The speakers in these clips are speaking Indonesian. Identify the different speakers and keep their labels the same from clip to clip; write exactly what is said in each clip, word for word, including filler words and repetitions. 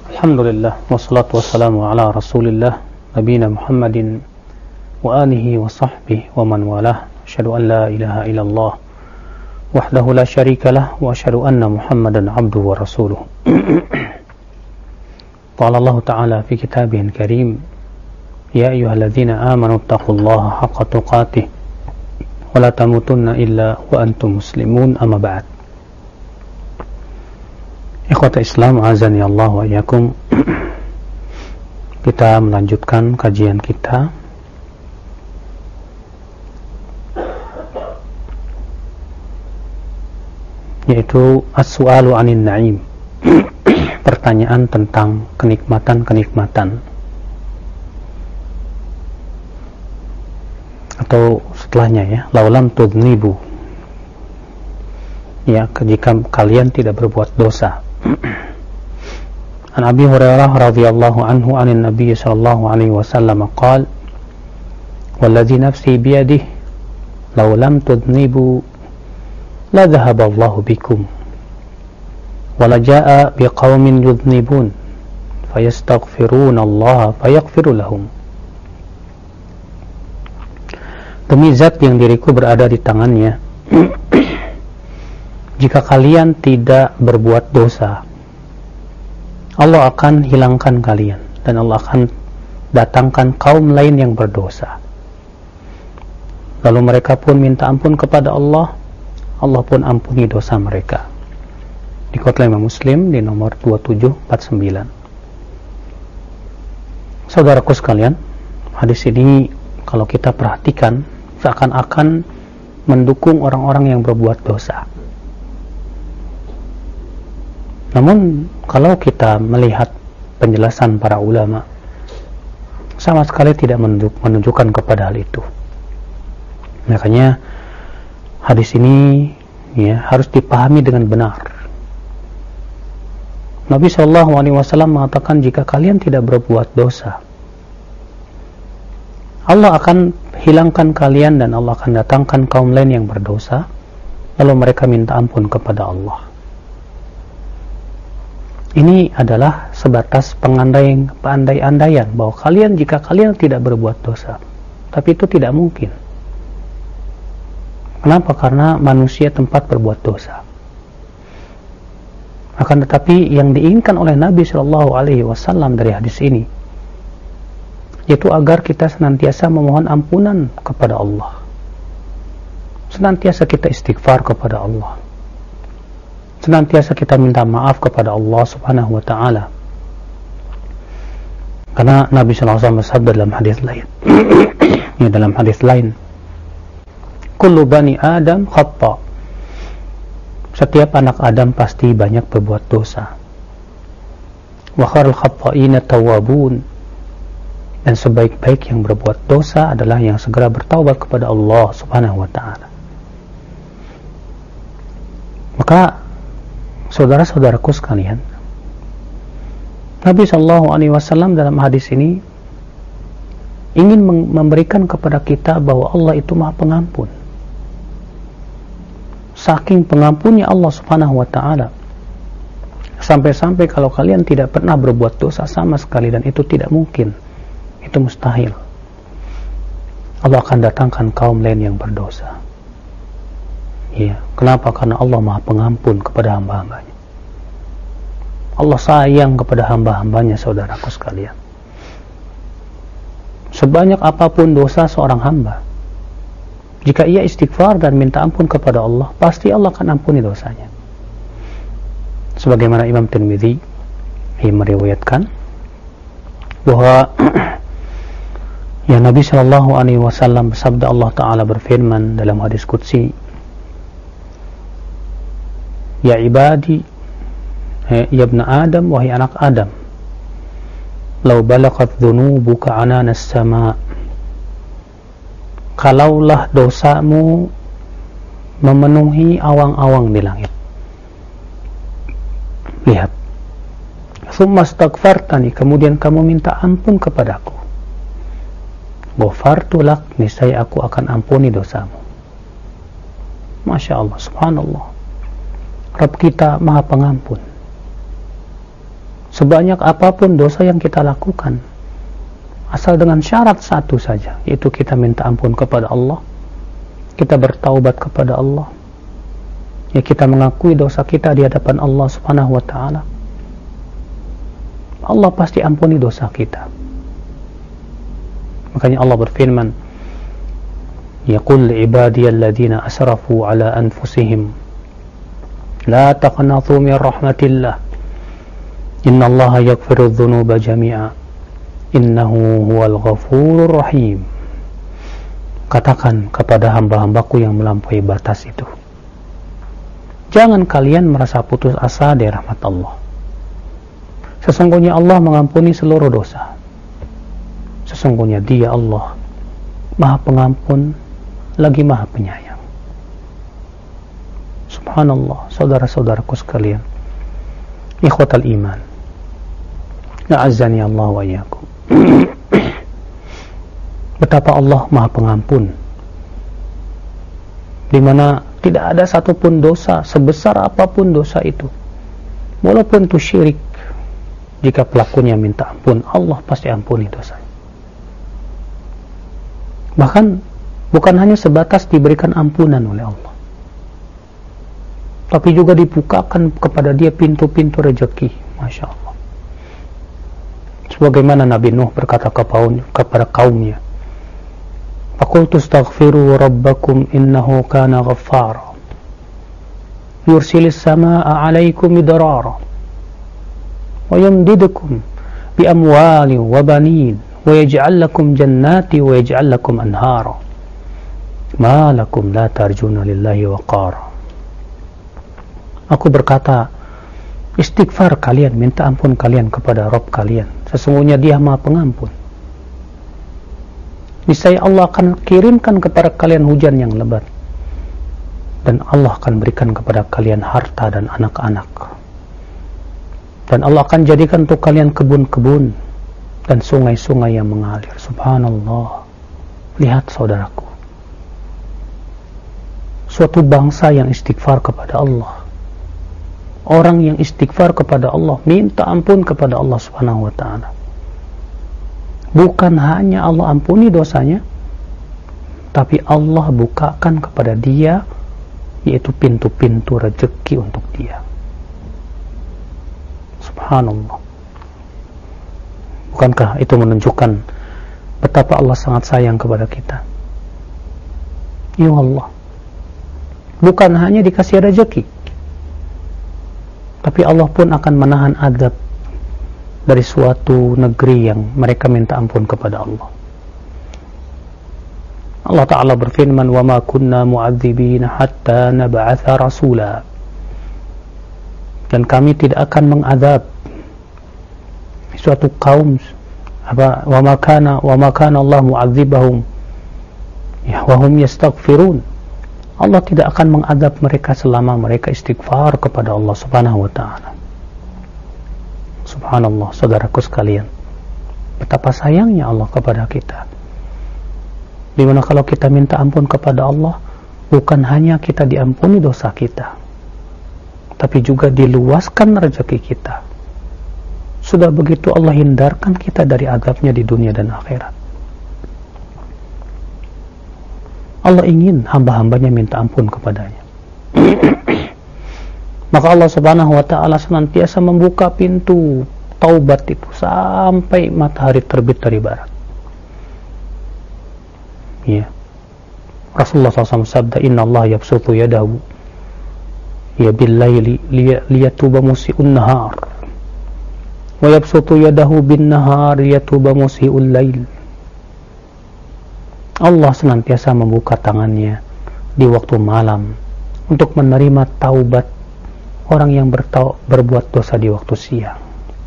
Speaker 1: Alhamdulillah, wassalatu wassalamu ala rasulillah nabiyina Muhammadin wa alihi wa sahbihi wa man walah. Asyhadu an la ilaha illallah wahdahu la syarika lah wa asyhadu anna Muhammadan abduhu wa rasuluh. Qala Allah ta'ala fi kitabihil karim, ya ayyuhalladzina amanu taqullaha haqqa tuqatih wa la tamutunna illa wa antum muslimun, amma ba'd. Ikhwata Islam, azani Allah wa iyyakum. Kita melanjutkan kajian kita yaitu as-su'alu 'anin na'im. Pertanyaan tentang kenikmatan-kenikmatan. Atau setelahnya ya, laulam tudnibu. Ya, jika kalian tidak berbuat dosa. An Abi Hurairah radhiyallahu anhu anin Nabi sallallahu alaihi wasallam qala, "Walladzi nafsi biyadihi law lam tudnibu la dhahaba Allahu bikum wa la jaa'a biqaumin yudnibun fayastaghfiruna Allah fayaghfiru lahum." Demi zat yang diriku berada di tangannya, jika kalian tidak berbuat dosa, Allah akan hilangkan kalian dan Allah akan datangkan kaum lain yang berdosa. Lalu mereka pun minta ampun kepada Allah, Allah pun ampuni dosa mereka. Dikutip Imam Muslim di nomor dua tujuh empat sembilan. Saudaraku sekalian, hadis ini kalau kita perhatikan seakan-akan mendukung orang-orang yang berbuat dosa. Namun kalau kita melihat penjelasan para ulama, sama sekali tidak menunjukkan kepada hal itu. Makanya hadis ini ya harus dipahami dengan benar. Nabi shallallahu alaihi wasallam mengatakan, jika kalian tidak berbuat dosa, Allah akan hilangkan kalian dan Allah akan datangkan kaum lain yang berdosa, lalu mereka minta ampun kepada Allah. Ini adalah sebatas pengandaian, pandai-andaian bahwa kalian, jika kalian tidak berbuat dosa, tapi itu tidak mungkin. Kenapa? Karena manusia tempat berbuat dosa. Akan tetapi yang diinginkan oleh Nabi Shallallahu Alaihi Wasallam dari hadis ini, yaitu agar kita senantiasa memohon ampunan kepada Allah, senantiasa kita istighfar kepada Allah, senantiasa kita minta maaf kepada Allah Subhanahu wa taala. Karena Nabi sallallahu alaihi wasallam bersabda dalam hadis lain. Ya, dalam hadis lain, kullu bani Adam khata. Setiap anak Adam pasti banyak berbuat dosa. Wa khairul khata'ina tawwabun. Dan sebaik-baik yang berbuat dosa adalah yang segera bertaubat kepada Allah Subhanahu wa taala. Maka saudara-saudaraku sekalian, Nabi shallallahu alaihi wasallam dalam hadis ini ingin memberikan kepada kita bahwa Allah itu Maha Pengampun. Saking pengampunnya Allah Subhanahu wa taala, sampai-sampai kalau kalian tidak pernah berbuat dosa sama sekali, dan itu tidak mungkin, itu mustahil, Allah akan datangkan kaum lain yang berdosa. Ya, kenapa? Karena Allah Maha Pengampun kepada hamba-hambanya. Allah sayang kepada hamba-hambanya, saudaraku sekalian. Sebanyak apapun dosa seorang hamba, jika ia istighfar dan minta ampun kepada Allah, pasti Allah akan ampuni dosanya. Sebagaimana Imam Tirmidzi meriwayatkan bahwa ya Nabi Shallallahu Alaihi Wasallam bersabda, Allah Taala berfirman dalam hadis qudsi, ya ibadi, ya ibna Adam, wahai anak Adam, law balaghat dhunubuka ananas sama, kalaulah dosamu memenuhi awang-awang di langit. Lihat, thumma astaghfartani, kemudian kamu minta ampun kepadaku, ghafartu lak, niscaya aku akan ampuni dosamu. Masya Allah, subhanallah, Rabb kita Maha Pengampun. sebanyak apapun dosa yang kita lakukan, asal dengan syarat satu saja, yaitu kita minta ampun kepada Allah, kita bertaubat kepada Allah, ya kita mengakui dosa kita di hadapan Allah Subhanahu wa taala, Allah pasti ampuni dosa kita. Makanya Allah berfirman, yaqul ibadiyalladzina asrafu ala anfusihim la taqnatu min rahmatillah innallaha yaghfiru dzunuba jami'a innahu huwal ghafurur rahim. Katakan kepada hamba-hambaku yang melampaui batas itu, jangan kalian merasa putus asa dari rahmat Allah. Sesungguhnya Allah mengampuni seluruh dosa. Sesungguhnya Dia Allah Maha Pengampun lagi Maha Penyayang. Subhanallah, saudara-saudaraku sekalian, ikhwatal iman, na'azzani Allah wa iyyakum. Betapa Allah Maha Pengampun, di mana tidak ada satupun dosa, sebesar apapun dosa itu, walaupun itu syirik, jika pelakunya minta ampun, Allah pasti ampuni dosanya. Bahkan bukan hanya sebatas diberikan ampunan oleh Allah, tapi juga dibukakan kepada dia pintu-pintu rezeki. Masya Allah. Sebagaimana Nabi Nuh berkata kepada kaumnya, faqultu astaghfiru rabbakum innahu kana ghaffara yursilis samaa'a 'alaikum midrara wa yumdidukum bi amwalin wa banin wa yaj'al lakum jannati wa yaj'al lakum anhara ma lakum la tarjuna lillahi waqara. Aku berkata, istighfar kalian, minta ampun kalian kepada Rabb kalian, sesungguhnya Dia Maha Pengampun. Niscaya Allah akan kirimkan kepada kalian hujan yang lebat, dan Allah akan berikan kepada kalian harta dan anak-anak, dan Allah akan jadikan untuk kalian kebun-kebun dan sungai-sungai yang mengalir. Subhanallah. Lihat saudaraku, suatu bangsa yang istighfar kepada Allah, orang yang istighfar kepada Allah, minta ampun kepada Allah Subhanahu wa taala, bukan hanya Allah ampuni dosanya, tapi Allah bukakan kepada dia, yaitu pintu-pintu rezeki untuk dia. Subhanallah. Bukankah itu menunjukkan betapa Allah sangat sayang kepada kita? Ya Allah, bukan hanya dikasih rezeki, tapi Allah pun akan menahan azab dari suatu negeri yang mereka minta ampun kepada Allah. Allah Ta'ala berfirman, wa ma kunna mu'adzibina hatta nab'atha rasula, dan kami tidak akan mengazab suatu kaum, apa, wa ma kana wa ma kana Allah mu'adzibahum ya wa hum yastaghfirun. Allah tidak akan mengazab mereka selama mereka istighfar kepada Allah Subhanahu wa taala. Subhanallah, saudaraku sekalian, betapa sayangnya Allah kepada kita. Dimana kalau kita minta ampun kepada Allah, bukan hanya kita diampuni dosa kita, tapi juga diluaskan rezeki kita. Sudah begitu Allah hindarkan kita dari azabnya di dunia dan akhirat. Allah ingin hamba-hambanya minta ampun kepadanya. Maka Allah Subhanahu wa ta'ala senantiasa membuka pintu taubat itu sampai matahari terbit dari barat. Ya. Rasulullah shallallahu alaihi wasallam sabda, inna Allah yabsutu yadahu ya bil-laili liyatuba musi'un nahar wa yabsutu yadahu bin nahar liyatuba musi'ul lail. Allah senantiasa membuka tangannya di waktu malam untuk menerima taubat orang yang bertau- berbuat dosa di waktu siang.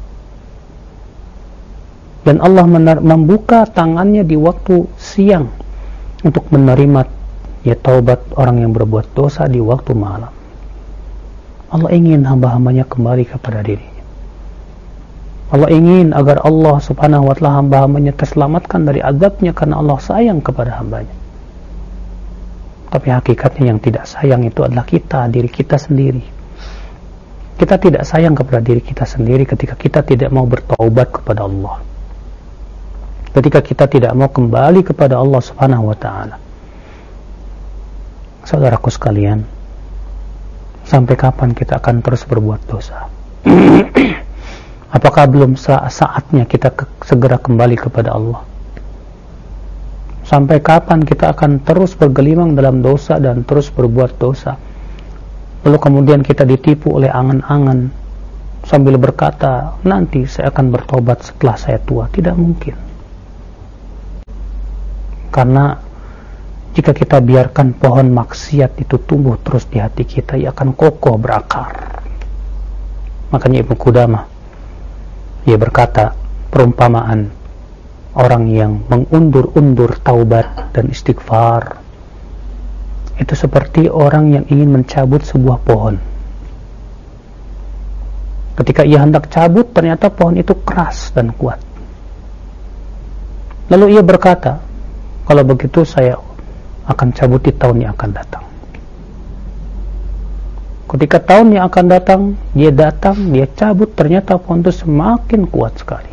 Speaker 1: Dan Allah mener- membuka tangannya di waktu siang untuk menerima ya taubat orang yang berbuat dosa di waktu malam. Allah ingin hamba-hambanya kembali kepada dirinya. Allah ingin agar Allah Subhanahu wa ta'ala hamba-hambanya terselamatkan dari azabnya karena Allah sayang kepada hambanya. Tapi hakikatnya yang tidak sayang itu adalah kita, diri kita sendiri. Kita tidak sayang kepada diri kita sendiri ketika kita tidak mau bertaubat kepada Allah, ketika kita tidak mau kembali kepada Allah Subhanahu wa ta'ala. Saudaraku sekalian, sampai kapan kita akan terus berbuat dosa? Apakah belum saatnya kita ke- segera kembali kepada Allah? Sampai kapan kita akan terus bergelimang dalam dosa dan terus berbuat dosa? Lalu kemudian kita ditipu oleh angan-angan sambil berkata, nanti saya akan bertobat setelah saya tua. Tidak mungkin. Karena jika kita biarkan pohon maksiat itu tumbuh terus di hati kita, ia akan kokoh berakar. Makanya Ibnu Qudamah, ia berkata, perumpamaan orang yang mengundur-undur taubat dan istighfar itu seperti orang yang ingin mencabut sebuah pohon. Ketika ia hendak cabut, ternyata pohon itu keras dan kuat. Lalu ia berkata, kalau begitu saya akan cabut di tahun yang akan datang. Ketika tahun yang akan datang, dia datang, dia cabut, ternyata pohon itu semakin kuat sekali.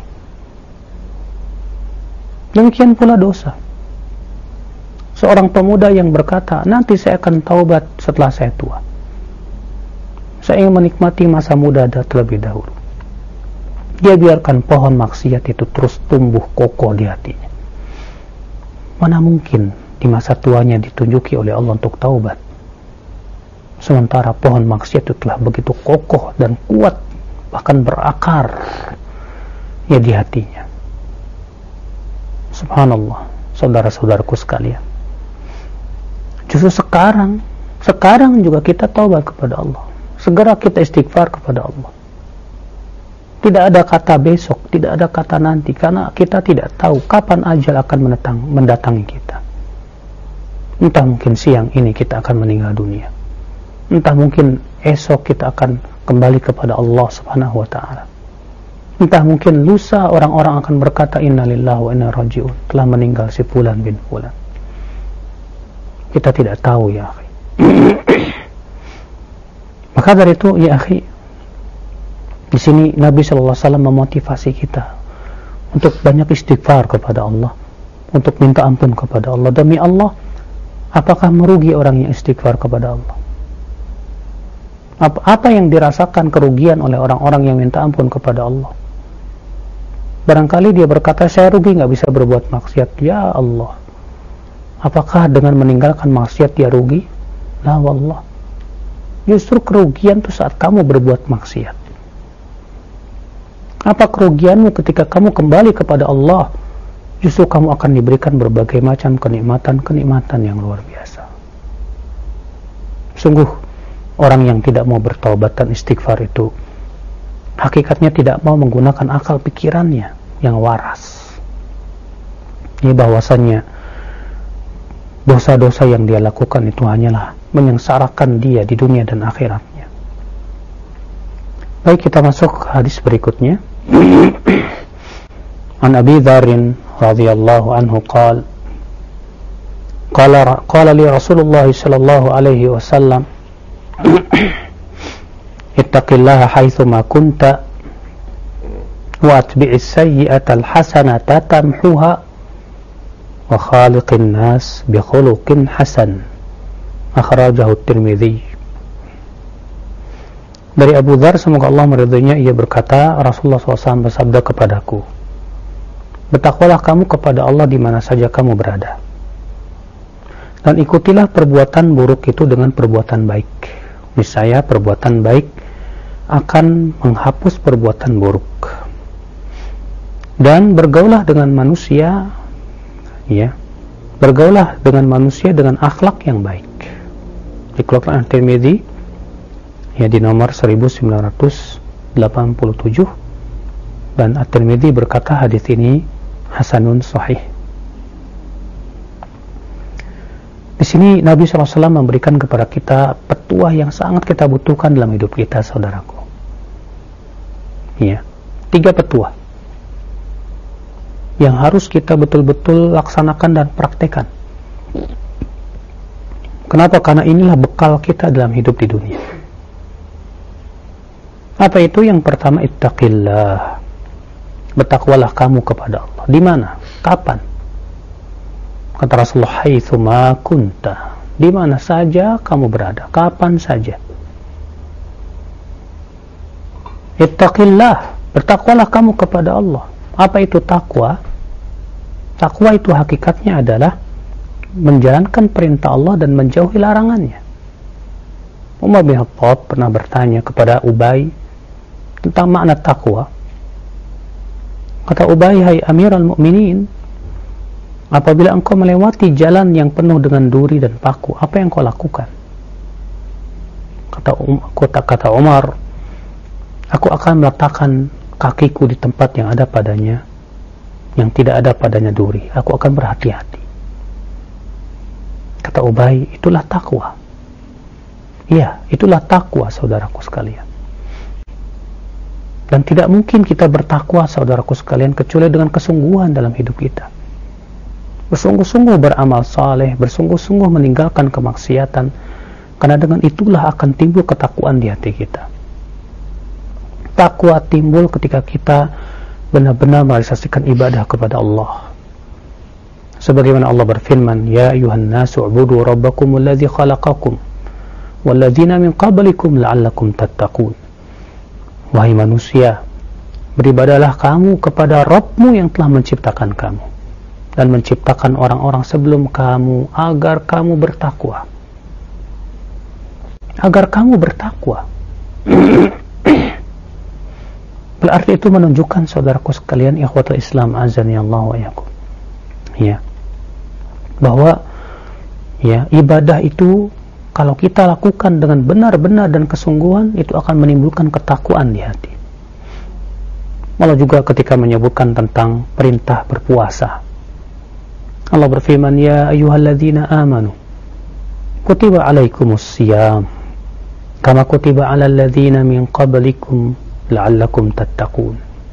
Speaker 1: Demikian pula dosa. Seorang pemuda yang berkata, nanti saya akan taubat setelah saya tua. Saya ingin menikmati masa muda terlebih dahulu. Dia biarkan pohon maksiat itu terus tumbuh kokoh di hatinya. Mana mungkin di masa tuanya ditunjuki oleh Allah untuk taubat, sementara pohon maksiat itu telah begitu kokoh dan kuat, bahkan berakar ya di hatinya. Subhanallah, saudara-saudaraku sekalian. Justru sekarang, sekarang juga kita taubat kepada Allah. Segera kita istighfar kepada Allah. Tidak ada kata besok, tidak ada kata nanti, karena kita tidak tahu kapan ajal akan mendatang, mendatangi kita. Entah mungkin siang ini kita akan meninggal dunia. Entah mungkin esok kita akan kembali kepada Allah Subhanahu wa ta'ala. Entah mungkin lusa orang-orang akan berkata innalillahi wa inna raji'un, telah meninggal si fulan bin fulan. Kita tidak tahu ya akhi. Maka dari itu ya akhi, di sini Nabi shallallahu alaihi wasallam memotivasi kita untuk banyak istighfar kepada Allah, untuk minta ampun kepada Allah. Demi Allah, apakah merugi orang yang istighfar kepada Allah? Apa, apa yang dirasakan kerugian oleh orang-orang yang minta ampun kepada Allah? Barangkali dia berkata, saya rugi gak bisa berbuat maksiat. Ya Allah, apakah dengan meninggalkan maksiat dia rugi? La wallah. Justru kerugian itu saat kamu berbuat maksiat. Apa kerugianmu ketika kamu kembali kepada Allah? Justru kamu akan diberikan berbagai macam kenikmatan-kenikmatan yang luar biasa. Sungguh, orang yang tidak mau bertaubat dan istighfar itu hakikatnya tidak mau menggunakan akal pikirannya yang waras. Ini bahwasannya dosa-dosa yang dia lakukan itu hanyalah menyengsarakan dia di dunia dan akhiratnya. Baik, kita masuk hadis berikutnya. An Abi Dzar radhiyallahu anhu qala qala qala li Rasulullah sallallahu alaihi wasallam ittaqillaha haitsuma kunta wa atbi'is sayyi'ata alhasanata tamhuha wa khaliqin nas bi khuluqin hasan. Akhrajahu Tirmidzi. Dari Abu Dzar, semoga Allah meridhoinya, ia berkata, Rasulullah shallallahu alaihi wasallam bersabda kepadaku, bertakwalah kamu kepada Allah di mana saja kamu berada, dan ikutilah perbuatan buruk itu dengan perbuatan baik. Niscaya perbuatan baik akan menghapus perbuatan buruk. Dan bergaulah dengan manusia, ya, bergaulah dengan manusia dengan akhlak yang baik. Dikeluarkan At-Tirmidzi, ya, di nomor seribu sembilan ratus delapan puluh tujuh, dan At-Tirmidzi berkata hadis ini hasanun sahih. Di sini Nabi shallallahu alaihi wasallam memberikan kepada kita petuah yang sangat kita butuhkan dalam hidup kita, saudaraku. Ya, tiga petuah yang harus kita betul-betul laksanakan dan praktekkan. Kenapa? Karena inilah bekal kita dalam hidup di dunia. Apa itu? Yang pertama, ittaqillah. Bertakwalah kamu kepada Allah. Di mana? Kapan? Kata Rasulullah, haitsu ma kunta. Di mana saja kamu berada, kapan saja. Ittaqillah. Bertakwalah kamu kepada Allah. Apa itu takwa? Takwa itu hakikatnya adalah menjalankan perintah Allah dan menjauhi larangannya. Umar bin Khattab pernah bertanya kepada Ubay tentang makna takwa. Kata Ubay, hai Amirul Mukminin, apabila engkau melewati jalan yang penuh dengan duri dan paku, apa yang kau lakukan? Kata, um, kata, kata Umar, aku akan meletakkan kakiku di tempat yang ada padanya, yang tidak ada padanya duri. Aku akan berhati-hati. Kata Ubay, itulah takwa. Iya, itulah takwa, saudaraku sekalian. Dan tidak mungkin kita bertakwa, saudaraku sekalian, kecuali dengan kesungguhan dalam hidup kita. Bersungguh-sungguh beramal saleh, bersungguh-sungguh meninggalkan kemaksiatan, karena dengan itulah akan timbul ketakwaan di hati kita. Takwa timbul ketika kita benar-benar merealisasikan ibadah kepada Allah. Sebagaimana Allah berfirman, ya ayuhan nasu ubudu rabbakumul ladzi khalaqakum walladzina min qablikum la'allakum tattaqun. Wahai manusia, beribadalah kamu kepada Rabbmu yang telah menciptakan kamu dan menciptakan orang-orang sebelum kamu agar kamu bertakwa. Agar kamu bertakwa. Berarti itu menunjukkan, saudaraku sekalian, ikhwatul Islam azani Allah wa iyyakum, ya, bahwa ya, ibadah itu kalau kita lakukan dengan benar-benar dan kesungguhan, itu akan menimbulkan ketakwaan di hati. Malah juga ketika menyebutkan tentang perintah berpuasa, Allah berfirman, ya ayyuhalladzina amanu kutiba alaikumus siyam kama kutiba alal ladzina min qablikum la'allakum tattaqun.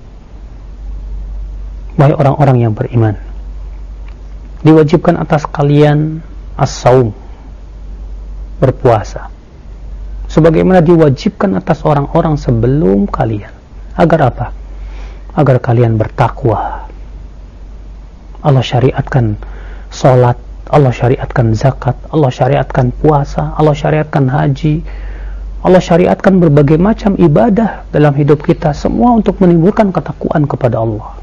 Speaker 1: Wahai orang-orang yang beriman, diwajibkan atas kalian as-saum, berpuasa, sebagaimana diwajibkan atas orang-orang sebelum kalian. Agar apa? Agar kalian bertakwa. Allah syariatkan salat, Allah syariatkan zakat, Allah syariatkan puasa, Allah syariatkan haji, Allah syariatkan berbagai macam ibadah dalam hidup kita, semua untuk menimbulkan ketakwaan kepada Allah.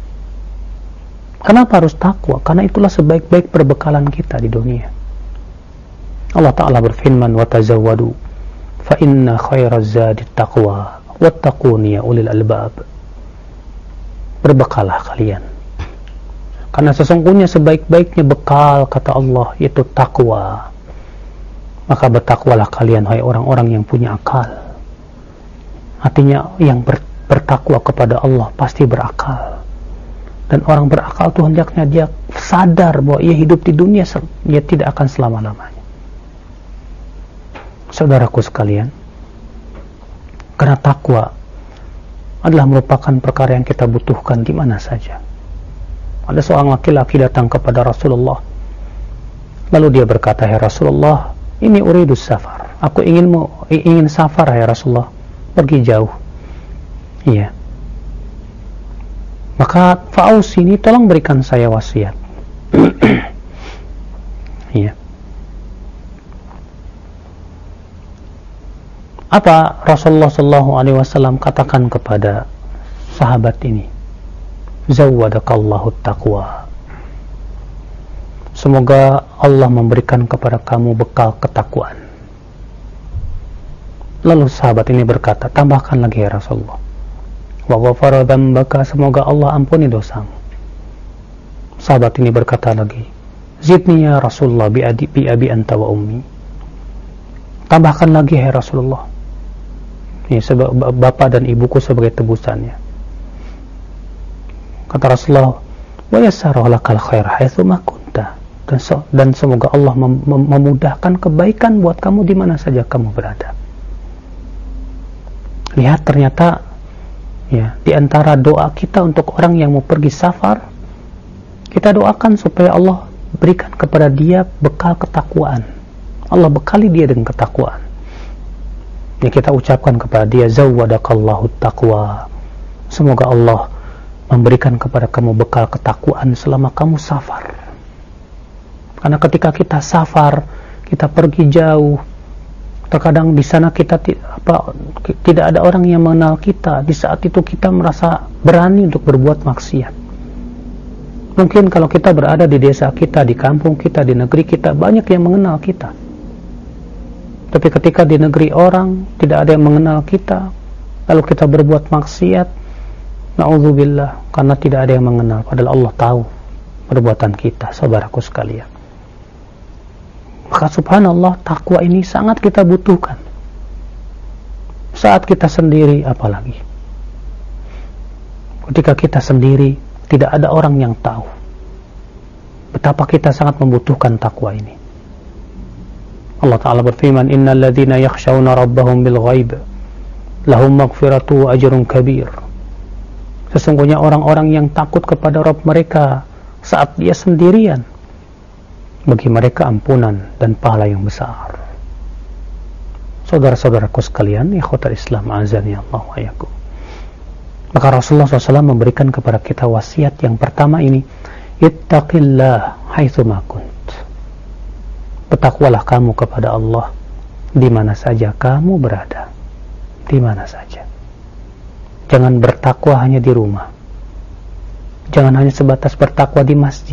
Speaker 1: Kenapa harus takwa? Karena itulah sebaik-baik perbekalan kita di dunia. Allah Ta'ala berfirman, وَتَزَوَّدُوا فَإِنَّ خَيْرَ الزَّادِ التَّقْوَى وَاتَّقُونِ يَا أُولِي الْأَلْبَابِ. Berbekalah kalian, karena sesungguhnya sebaik-baiknya bekal, kata Allah, yaitu takwa. Maka bertakwalah kalian, hai orang-orang yang punya akal. Artinya yang ber, bertakwa kepada Allah pasti berakal. Dan orang berakal itu hendaknya dia sadar bahwa ia hidup di dunia, ia tidak akan selama-lamanya. Saudaraku sekalian, karena takwa adalah merupakan perkara yang kita butuhkan di mana saja. Ada seorang laki-laki datang kepada Rasulullah, lalu dia berkata, "Hai Rasulullah, ini uridus safar. Aku ingin mau ingin safar, hai Rasulullah, pergi jauh." Iya. Maka fa'ausini, tolong berikan saya wasiat. Iya. Apa Rasulullah sallallahu alaihi wasallam katakan kepada sahabat ini? Zawwadakallahu taqwa. Semoga Allah memberikan kepada kamu bekal ketakwaan. Lalu sahabat ini berkata, tambahkan lagi ya Rasulullah. Wa ghafara dzambaka, semoga Allah ampuni dosamu. Sahabat ini berkata lagi, zidni ya Rasulullah bi abi bi abi anta wa ummi. Tambahkan lagi ya Rasulullah. Ini sebab bapak dan ibuku sebagai tebusannya. Kata Rasulullah, wa yassara lakal khair haitsu ma kunta. Dan, so, dan semoga Allah mem mem memudahkan kebaikan buat kamu di mana saja kamu berada. Lihat, ternyata ya, di antara doa kita untuk orang yang mau pergi safar, kita doakan supaya Allah berikan kepada dia bekal ketakwaan. Allah bekali dia dengan ketakwaan. Ya, kita ucapkan kepada dia, zawwadakallahu taqwa. Semoga Allah memberikan kepada kamu bekal ketakwaan selama kamu safar. Karena ketika kita safar, kita pergi jauh, terkadang di sana kita apa, tidak ada orang yang mengenal kita. Di saat itu kita merasa berani untuk berbuat maksiat. Mungkin kalau kita berada di desa kita, di kampung kita, di negeri kita, banyak yang mengenal kita. Tapi ketika di negeri orang tidak ada yang mengenal kita, lalu kita berbuat maksiat, na'udzubillah, karena tidak ada yang mengenal, padahal Allah tahu perbuatan kita, saudaraku sekalian. Maka subhanallah, takwa ini sangat kita butuhkan. Saat kita sendiri apalagi. Ketika kita sendiri, tidak ada orang yang tahu betapa kita sangat membutuhkan takwa ini. Allah Ta'ala berfirman, innal ladzina yakhshawna rabbahum bil ghaib lahum maghfiratu wa ajrun kabir. Sesungguhnya orang-orang yang takut kepada Rabb mereka saat dia sendirian, bagi mereka ampunan dan pahala yang besar. Saudara-saudaraku sekalian, ikhwatal Islam, azani Allah wa iyyakum. Maka Rasulullah shallallahu alaihi wasallam memberikan kepada kita wasiat yang pertama ini, ittaqillah haitsu ma kunt. Bertakwalah kamu kepada Allah di mana saja kamu berada, di mana saja. Jangan bertakwa hanya di rumah. Jangan hanya sebatas bertakwa di masjid.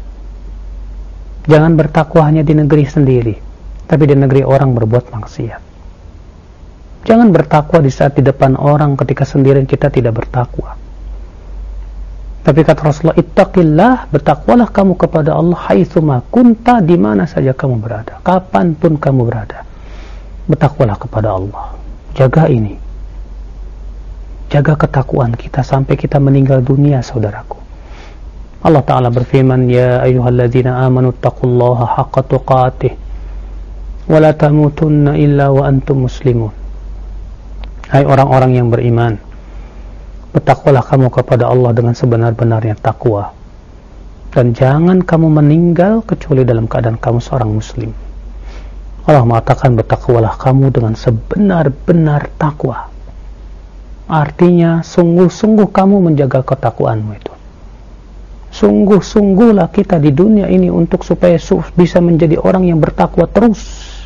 Speaker 1: Jangan bertakwa hanya di negeri sendiri, tapi di negeri orang berbuat maksiat. Jangan bertakwa di saat di depan orang, ketika sendirian kita tidak bertakwa. Tapi kata Rasulullah, ittaqillah, bertakwalah kamu kepada Allah haitsu ma kunta, di mana saja kamu berada, kapanpun kamu berada. Bertakwalah kepada Allah. Jaga ini. Jaga ketakwaan kita sampai kita meninggal dunia, saudaraku. Allah Ta'ala berfirman, ya ayyuhalladzina amanu taqullaha haqqa tuqatih wa la tamutunna illa wa antum muslimun. Hai orang-orang yang beriman, bertakwalah kamu kepada Allah dengan sebenar-benarnya takwa, dan jangan kamu meninggal kecuali dalam keadaan kamu seorang muslim. Allah mengatakan, bertakwalah kamu dengan sebenar-benar takwa. Artinya sungguh-sungguh kamu menjaga ketakwaanmu itu. Sungguh-sungguhlah kita di dunia ini untuk supaya bisa menjadi orang yang bertakwa terus.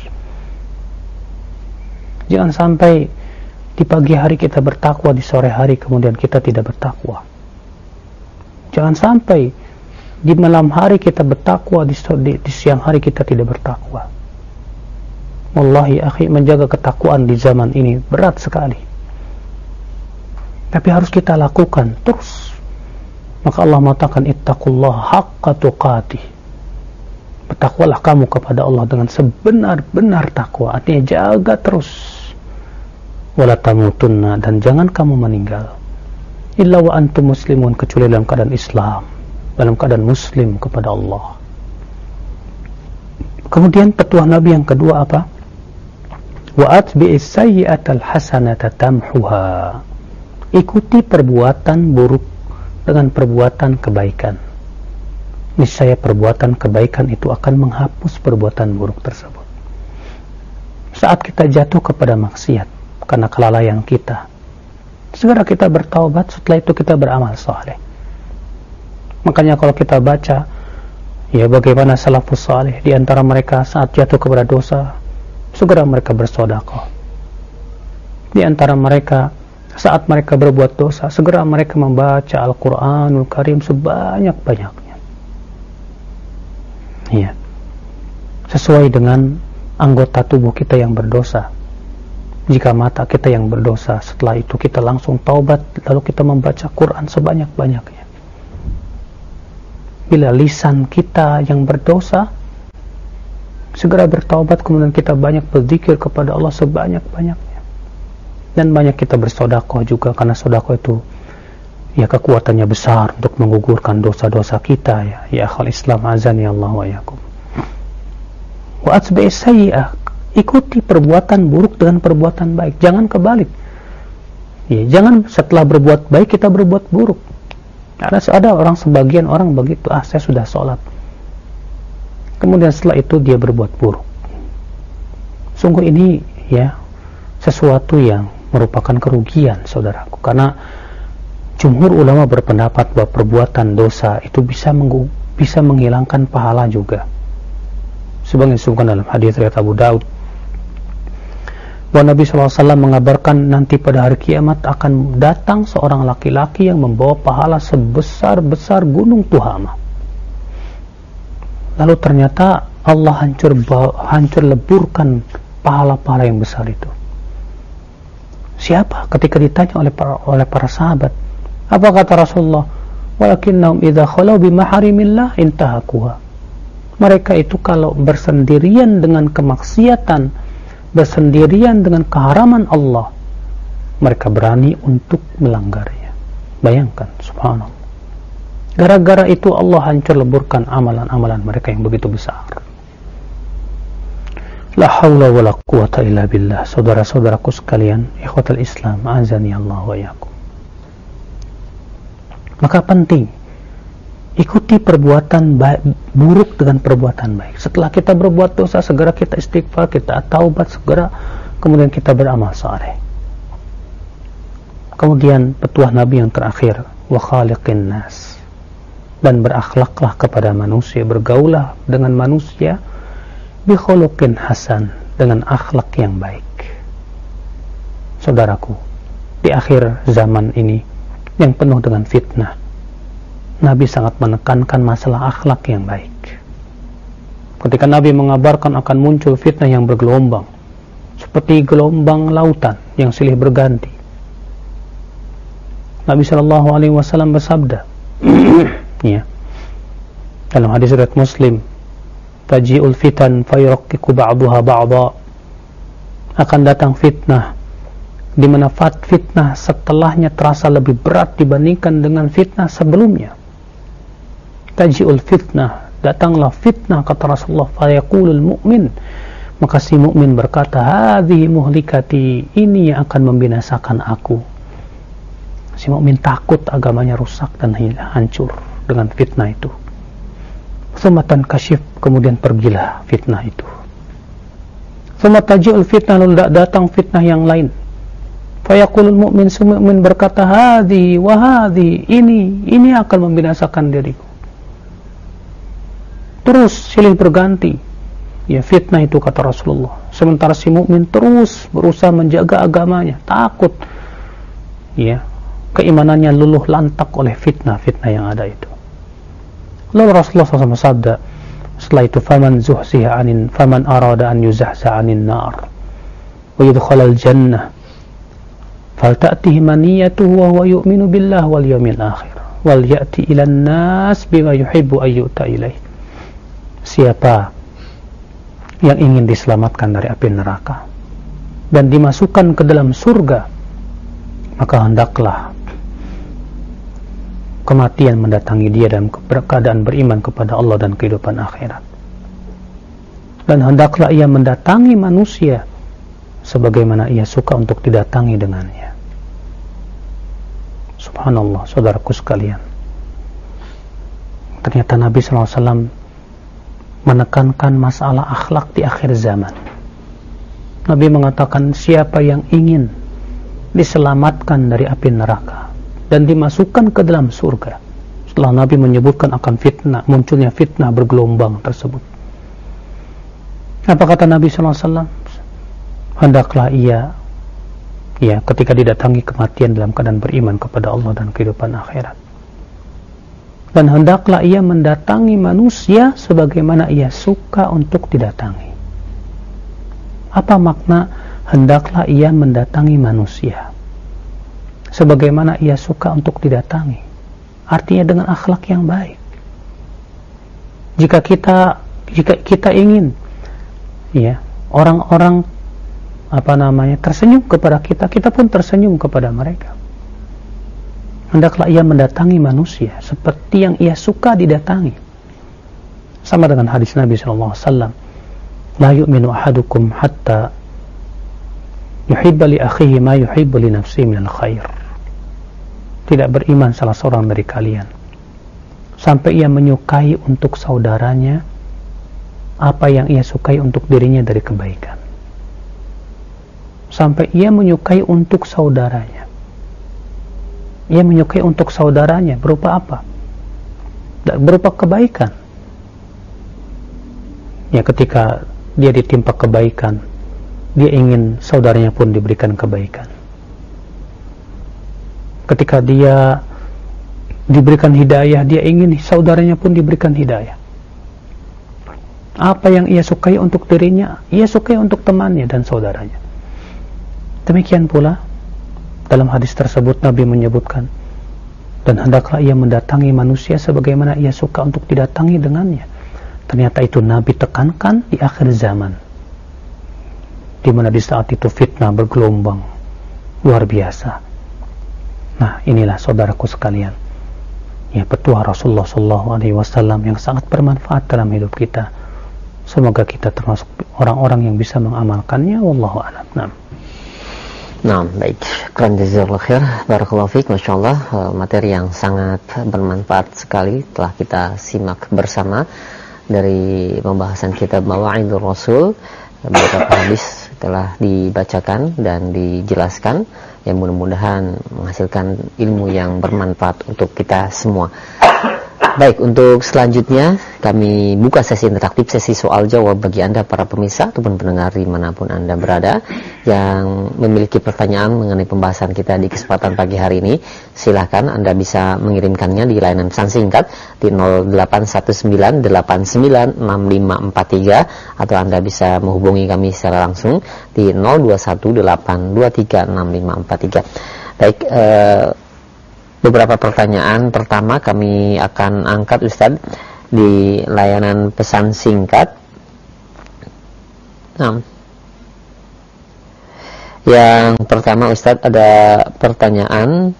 Speaker 1: Jangan sampai di pagi hari kita bertakwa, di sore hari kemudian kita tidak bertakwa. Jangan sampai di malam hari kita bertakwa, di, di, di siang hari kita tidak bertakwa. Wallahi akhi, menjaga ketakwaan di zaman ini berat sekali. Tapi harus kita lakukan terus. Maka Allah mengatakan, ittaqullaha haqqa tuqatih. Bertakwalah kamu kepada Allah dengan sebenar-benar takwa. Artinya jaga terus. Wala tamutunna, dan jangan kamu meninggal illa wa antum muslimun, kecuali dalam keadaan Islam, dalam keadaan muslim kepada Allah. Kemudian petuah Nabi yang kedua apa? Wa atbi'is sayyi'atal hasanata tamhuha. Ikuti perbuatan buruk dengan perbuatan kebaikan. Niscaya perbuatan kebaikan itu akan menghapus perbuatan buruk tersebut. Saat kita jatuh kepada maksiat karena kelalaian kita, segera kita bertaubat, setelah itu kita beramal saleh. Makanya kalau kita baca ya bagaimana salafus saleh, di antara mereka saat jatuh kepada dosa, segera mereka bersedekah. Di antara mereka saat mereka berbuat dosa, segera mereka membaca Al-Quranul Karim sebanyak-banyaknya. Iya, sesuai dengan anggota tubuh kita yang berdosa. Jika mata kita yang berdosa, setelah itu kita langsung taubat, lalu kita membaca Quran sebanyak-banyaknya. Bila lisan kita yang berdosa, segera bertaubat, kemudian kita banyak berzikir kepada Allah sebanyak-banyaknya. Dan banyak kita bersedekah juga, karena sedekah itu ya kekuatannya besar untuk menggugurkan dosa-dosa kita, ya ya akhal Islam, azani Allah wa iyyakum. Wa atbi'is sayyi'ah, ikuti perbuatan buruk dengan perbuatan baik, jangan kebalik. Ya, jangan setelah berbuat baik kita berbuat buruk. Karena ada orang, sebagian orang begitu, ah saya sudah sholat, kemudian setelah itu dia berbuat buruk. Sungguh ini ya sesuatu yang merupakan kerugian, saudaraku, karena jumhur ulama berpendapat bahwa perbuatan dosa itu bisa menggu, bisa menghilangkan pahala juga. Sebagaimana disebutkan dalam hadis riwayat Abu Daud bahwa Nabi shallallahu alaihi wasallam mengabarkan nanti pada hari kiamat akan datang seorang laki-laki yang membawa pahala sebesar-besar gunung Tuhama. Lalu ternyata Allah hancur hancur leburkan pahala-pahala yang besar itu. Siapa? Ketika ditanya oleh para, oleh para sahabat, apa kata Rasulullah? Walakinnahum idza khalau bi maharimillah intahakuha. Mereka itu kalau bersendirian dengan kemaksiatan, bersendirian dengan keharaman Allah, mereka berani untuk melanggarnya. Bayangkan, subhanallah. Gara-gara itu Allah hancur leburkan amalan-amalan mereka yang begitu besar. La haula wala quwata illa billah. Saudara-saudaraku sekalian, ikhwatul Islam, azani Allah wa iyyakum. Maka penting ikuti perbuatan baik, buruk dengan perbuatan baik. Setelah kita berbuat dosa, segera kita istighfar, kita taubat, segera kemudian kita beramal saleh. Kemudian petuah Nabi yang terakhir, wa khaliqin nas, dan berakhlaklah kepada manusia, bergaulah dengan manusia bi khuluqin hasan, dengan akhlak yang baik. Saudaraku, di akhir zaman ini yang penuh dengan fitnah, Nabi sangat menekankan masalah akhlak yang baik. Ketika Nabi mengabarkan akan muncul fitnah yang bergelombang, seperti gelombang lautan yang silih berganti, Nabi shallallahu alaihi wasallam bersabda, ya, dalam hadis riwayat Muslim, taji'ul fitan fayuraqqiqu ba'daha ba'dha, akan datang fitnah di mana fitnah setelahnya terasa lebih berat dibandingkan dengan fitnah sebelumnya. Taji'ul fitnah, datanglah fitnah, kata Rasulullah, fayaqulul mu'min, maka si mukmin berkata, hadhihi muhlikati, ini yang akan membinasakan aku. Si mukmin takut agamanya rusak dan hancur dengan fitnah itu. Sumatan kasyif, kemudian pergilah fitnah itu. Sumat taji'ul fitnah, lalu datang fitnah yang lain. Fayaqulul mu'min, si mukmin berkata, hadhihi wa hadhihi, ini ini akan membinasakan diriku. Terus silih berganti, ya, fitnah itu, kata Rasulullah. Sementara si mukmin terus berusaha menjaga agamanya, takut, ya, keimanannya luluh lantak oleh fitnah-fitnah yang ada itu. Lalu Rasulullah shallallahu alaihi wasallam sabda setelah itu, faman zuhziha anin faman arada an yuzahza anin nar wa yudkhalal jannah falta'tihi maniyatuhu wa huwa yu'minu billah wal yawmil akhir wal ya'ti ilan nas bima yuhibbu ayyuta ilaih. Siapa yang ingin diselamatkan dari api neraka dan dimasukkan ke dalam surga, maka hendaklah kematian mendatangi dia dalam keadaan beriman kepada Allah dan kehidupan akhirat, dan hendaklah ia mendatangi manusia sebagaimana ia suka untuk didatangi dengannya. Subhanallah, saudaraku sekalian, ternyata Nabi shallallahu alaihi wasallam menekankan masalah akhlak di akhir zaman. Nabi mengatakan, siapa yang ingin diselamatkan dari api neraka dan dimasukkan ke dalam surga, setelah Nabi menyebutkan akan fitnah, munculnya fitnah bergelombang tersebut, apa kata Nabi shallallahu alaihi wasallam? Hendaklah ia, ya, ketika didatangi kematian dalam keadaan beriman kepada Allah dan kehidupan akhirat, dan hendaklah ia mendatangi manusia sebagaimana ia suka untuk didatangi. Apa makna hendaklah ia mendatangi manusia sebagaimana ia suka untuk didatangi? Artinya dengan akhlak yang baik. Jika kita jika kita ingin, ya, orang-orang apa namanya tersenyum kepada kita, kita pun tersenyum kepada mereka. Hendaklah ia mendatangi manusia seperti yang ia suka didatangi. Sama dengan hadis Nabi shallallahu alaihi wasallam, la yu'minu ahadukum hatta yuhibba li akhihi ma yuhibbu li nafsihi minal khair. Tidak beriman salah seorang dari kalian sampai ia menyukai untuk saudaranya apa yang ia sukai untuk dirinya dari kebaikan. sampai ia menyukai untuk saudaranya. Ia menyukai untuk saudaranya berupa apa? Berupa kebaikan. Ya, ketika dia ditimpa kebaikan, dia ingin saudaranya pun diberikan kebaikan. Ketika dia diberikan hidayah, dia ingin saudaranya pun diberikan hidayah. Apa yang ia sukai untuk dirinya, ia sukai untuk temannya dan saudaranya. Demikian pula dalam hadis tersebut Nabi menyebutkan, dan hendaklah ia mendatangi manusia sebagaimana ia suka untuk didatangi dengannya. Ternyata itu Nabi tekankan di akhir zaman, di mana di saat itu fitnah bergelombang luar biasa. Nah, inilah saudaraku sekalian, ya, petua Rasulullah shallallahu alaihi wasallam yang sangat bermanfaat dalam hidup kita. Semoga kita termasuk orang-orang yang bisa mengamalkannya. Wallahu a'lam. Nah,
Speaker 2: nah baik. Keren, jazakallahu khair. Barakallahu fiik. Masya Allah, materi yang sangat bermanfaat sekali telah kita simak bersama dari pembahasan kitab Mawa'idhur Rasul. Beberapa hadis telah dibacakan dan dijelaskan, yang mudah-mudahan menghasilkan ilmu yang bermanfaat untuk kita semua. Baik, untuk selanjutnya kami buka sesi interaktif, sesi soal jawab bagi Anda para pemirsa ataupun pendengar dimanapun Anda berada yang memiliki pertanyaan mengenai pembahasan kita di kesempatan pagi hari ini. Silahkan Anda bisa mengirimkannya di layanan pesan singkat di nol delapan satu sembilan delapan sembilan enam lima empat tiga, atau Anda bisa menghubungi kami secara langsung di nol dua satu delapan dua tiga enam lima empat tiga. Baik, eh, beberapa pertanyaan pertama kami akan angkat Ustadz di layanan pesan singkat. Nah, yang pertama Ustadz, ada pertanyaan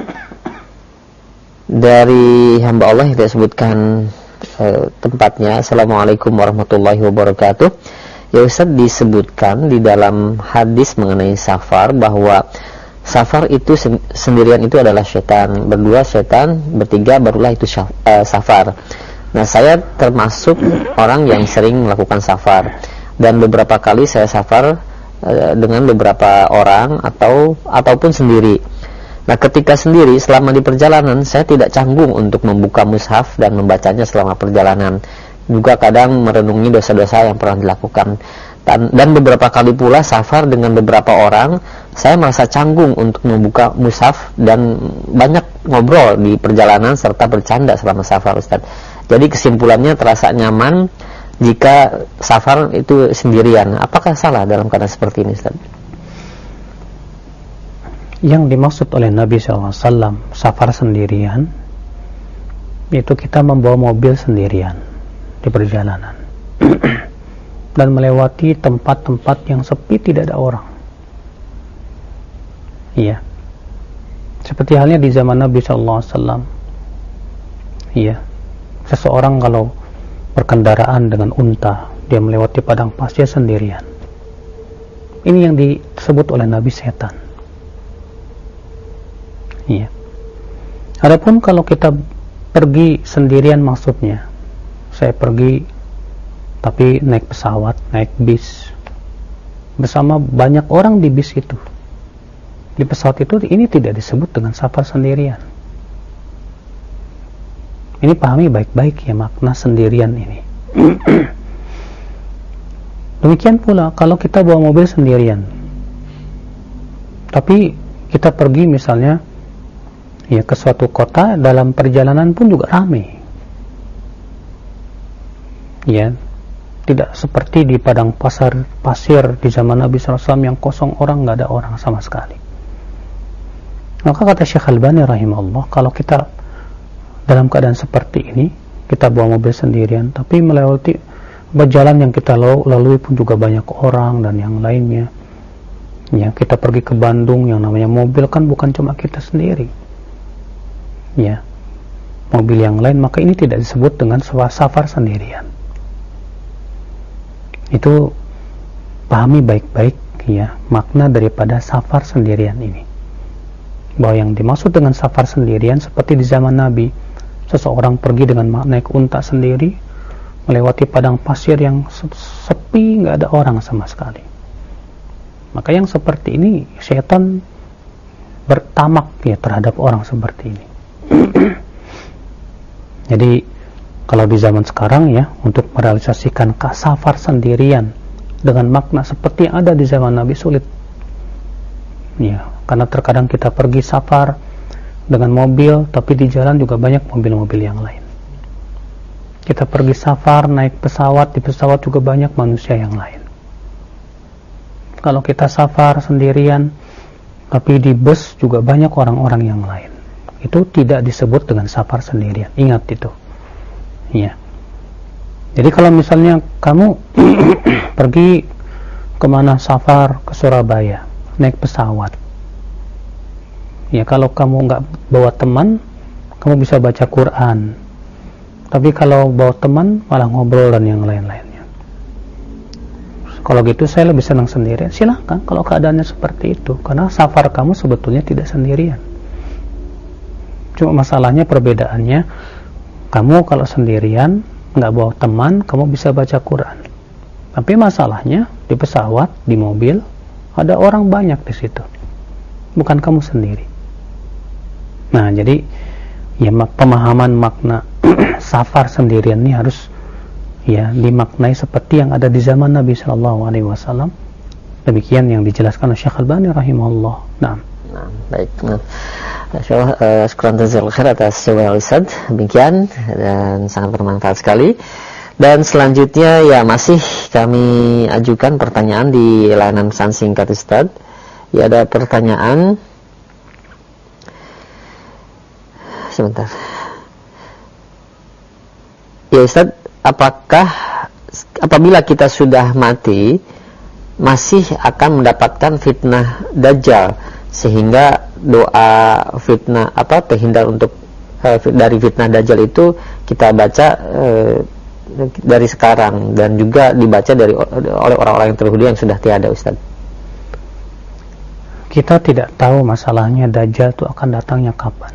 Speaker 2: dari hamba Allah yang tidak sebutkan eh, tempatnya. Assalamualaikum warahmatullahi wabarakatuh. Ya Ustadz, disebutkan di dalam hadis mengenai safar bahwa safar itu sen- sendirian itu adalah setan, berdua setan, bertiga barulah itu syaf- uh, safar. Nah, saya termasuk orang yang sering melakukan safar, dan beberapa kali saya safar uh, dengan beberapa orang atau ataupun sendiri. Nah, ketika sendiri selama di perjalanan saya tidak canggung untuk membuka mushaf dan membacanya selama perjalanan. Juga kadang merenungi dosa-dosa yang pernah dilakukan. Dan, dan beberapa kali pula safar dengan beberapa orang, saya merasa canggung untuk membuka mushaf dan banyak ngobrol di perjalanan serta bercanda selama safar, Ustaz. Jadi kesimpulannya terasa nyaman jika safar itu sendirian. Apakah salah dalam keadaan seperti ini, Ustaz?
Speaker 1: Yang dimaksud oleh Nabi shallallahu alaihi wasallam safar sendirian, itu kita membawa mobil sendirian di perjalanan dan melewati tempat-tempat yang sepi, tidak ada orang. Iya, seperti halnya di zaman Nabi shallallahu alaihi wasallam. Iya, seseorang kalau berkendaraan dengan unta, dia melewati padang pasir sendirian. Ini yang disebut oleh Nabi setan. Iya. Adapun kalau kita pergi sendirian, maksudnya saya pergi tapi naik pesawat, naik bis bersama banyak orang di bis itu, di pesawat itu, ini tidak disebut dengan safar sendirian. Ini pahami baik-baik ya makna sendirian ini. Demikian pula kalau kita bawa mobil sendirian, tapi kita pergi misalnya ya ke suatu kota, dalam perjalanan pun juga ramai. Ya, tidak seperti di padang pasar pasir di zaman Nabi shallallahu alaihi wasallam yang kosong orang, nggak ada orang sama sekali. Maka kata Syekh Albani rahimahullah, kalau kita dalam keadaan seperti ini, kita bawa mobil sendirian, tapi melewati berjalan yang kita lalui pun juga banyak orang dan yang lainnya. Ya, kita pergi ke Bandung, yang namanya mobil kan bukan cuma kita sendiri. Ya, mobil yang lain, maka ini tidak disebut dengan safar sendirian. Itu pahami baik-baik ya makna daripada safar sendirian ini, bahwa yang dimaksud dengan safar sendirian seperti di zaman Nabi, seseorang pergi dengan naik unta sendiri melewati padang pasir yang sepi, nggak ada orang sama sekali. Maka yang seperti ini syaitan bertamak ya terhadap orang seperti ini. Jadi kalau di zaman sekarang ya, untuk merealisasikan safar sendirian dengan makna seperti yang ada di zaman Nabi sulit. Ya, karena terkadang kita pergi safar dengan mobil, tapi di jalan juga banyak mobil-mobil yang lain. Kita pergi safar naik pesawat, di pesawat juga banyak manusia yang lain. Kalau kita safar sendirian, tapi di bus juga banyak orang-orang yang lain. Itu tidak disebut dengan safar sendirian. Ingat itu. Ya. Jadi kalau misalnya kamu pergi kemana safar ke Surabaya, naik pesawat. Ya, kalau kamu nggak bawa teman, kamu bisa baca Quran. Tapi kalau bawa teman, malah ngobrol dan yang lain-lainnya. Kalau gitu saya lebih senang sendirian. Silahkan kalau keadaannya seperti itu, karena safar kamu sebetulnya tidak sendirian. Cuma masalahnya perbedaannya, kamu kalau sendirian nggak bawa teman, kamu bisa baca Quran. Tapi masalahnya di pesawat, di mobil ada orang banyak di situ, bukan kamu sendiri. Nah, jadi ya pemahaman makna safar sendirian ini harus ya dimaknai seperti yang ada di zaman Nabi Shallallahu Alaihi Wasallam. Demikian yang dijelaskan oleh Syekh Albani rahimahullah. Nah,
Speaker 2: nah baik. Nah, insyaallah uh, syukran jazakallahu khair atas jawaban Ustaz. Demikian dan sangat bermanfaat sekali. Dan selanjutnya ya masih kami ajukan pertanyaan di layanan pesan singkat Ustaz. Ya, ada pertanyaan. Sebentar. Ya Ustaz, apakah apabila kita sudah mati masih akan mendapatkan fitnah Dajjal, sehingga doa fitnah apa terhindar untuk eh, dari fitnah Dajjal itu kita baca eh, dari sekarang dan juga dibaca dari oleh orang-orang yang terdahulu yang sudah tiada Ustaz?
Speaker 1: Kita tidak tahu masalahnya Dajjal itu akan datangnya kapan.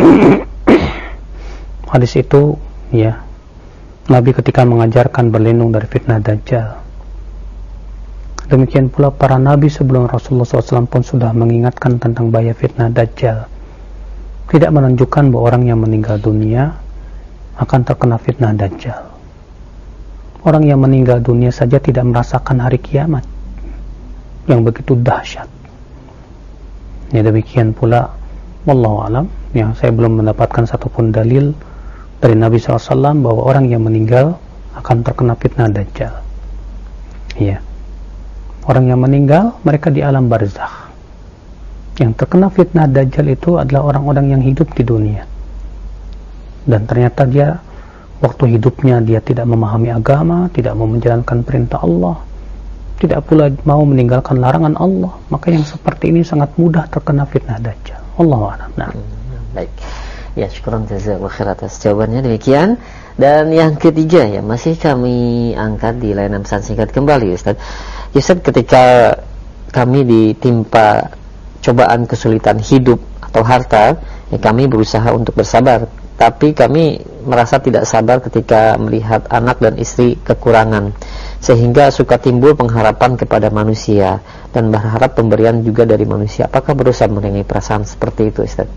Speaker 1: Hadis itu ya, Nabi ketika mengajarkan berlindung dari fitnah Dajjal. Demikian pula para Nabi sebelum Rasulullah shallallahu alaihi wasallam pun sudah mengingatkan tentang bahaya fitnah Dajjal. Tidak menunjukkan bahwa orang yang meninggal dunia akan terkena fitnah Dajjal. Orang yang meninggal dunia saja tidak merasakan hari kiamat yang begitu dahsyat. Ya, demikian pula wallahu alam, yang saya belum mendapatkan satupun dalil dari Nabi shallallahu alaihi wasallam bahwa orang yang meninggal akan terkena fitnah Dajjal. Ya, orang yang meninggal mereka di alam barzakh. Yang terkena fitnah Dajjal itu adalah orang-orang yang hidup di dunia, dan ternyata dia waktu hidupnya dia tidak memahami agama, tidak mau menjalankan perintah Allah, tidak pula mau meninggalkan larangan Allah. Maka yang seperti ini sangat mudah terkena fitnah Dajjal. Allahu a'lam. Nah,
Speaker 2: baik. Ya, syukran jazakallahu khair atas jawabannya. Demikian. Dan yang ketiga ya, masih kami angkat di layanan pesan singkat kembali Ustaz. Ustaz, ketika kami ditimpa cobaan kesulitan hidup atau harta, ya kami berusaha untuk bersabar. Tapi kami merasa tidak sabar ketika melihat anak dan istri kekurangan, sehingga suka timbul pengharapan kepada manusia dan berharap pemberian juga dari manusia. Apakah berusaha mengenai perasaan seperti itu Ustaz?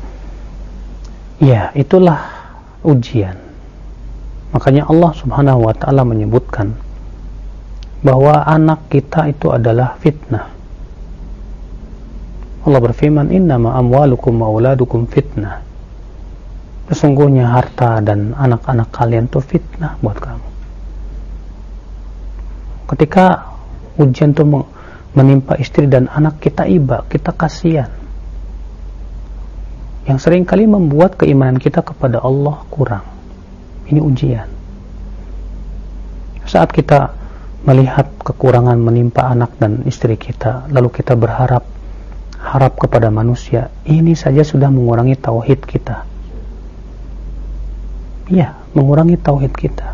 Speaker 2: Ya, itulah ujian. Makanya Allah Subhanahu wa taala menyebutkan bahwa anak kita itu adalah fitnah. Allah berfirman, "Innama amwalukum wa auladukum fitnah." Sesungguhnya harta dan anak-anak kalian itu fitnah buat kamu. Ketika ujian itu menimpa istri dan anak, kita iba, kita kasihan. Yang seringkali membuat keimanan kita kepada Allah kurang. Ini ujian. Saat kita melihat kekurangan menimpa anak dan istri kita, lalu kita berharap harap kepada manusia, ini saja sudah mengurangi tauhid kita. Iya, mengurangi tauhid kita.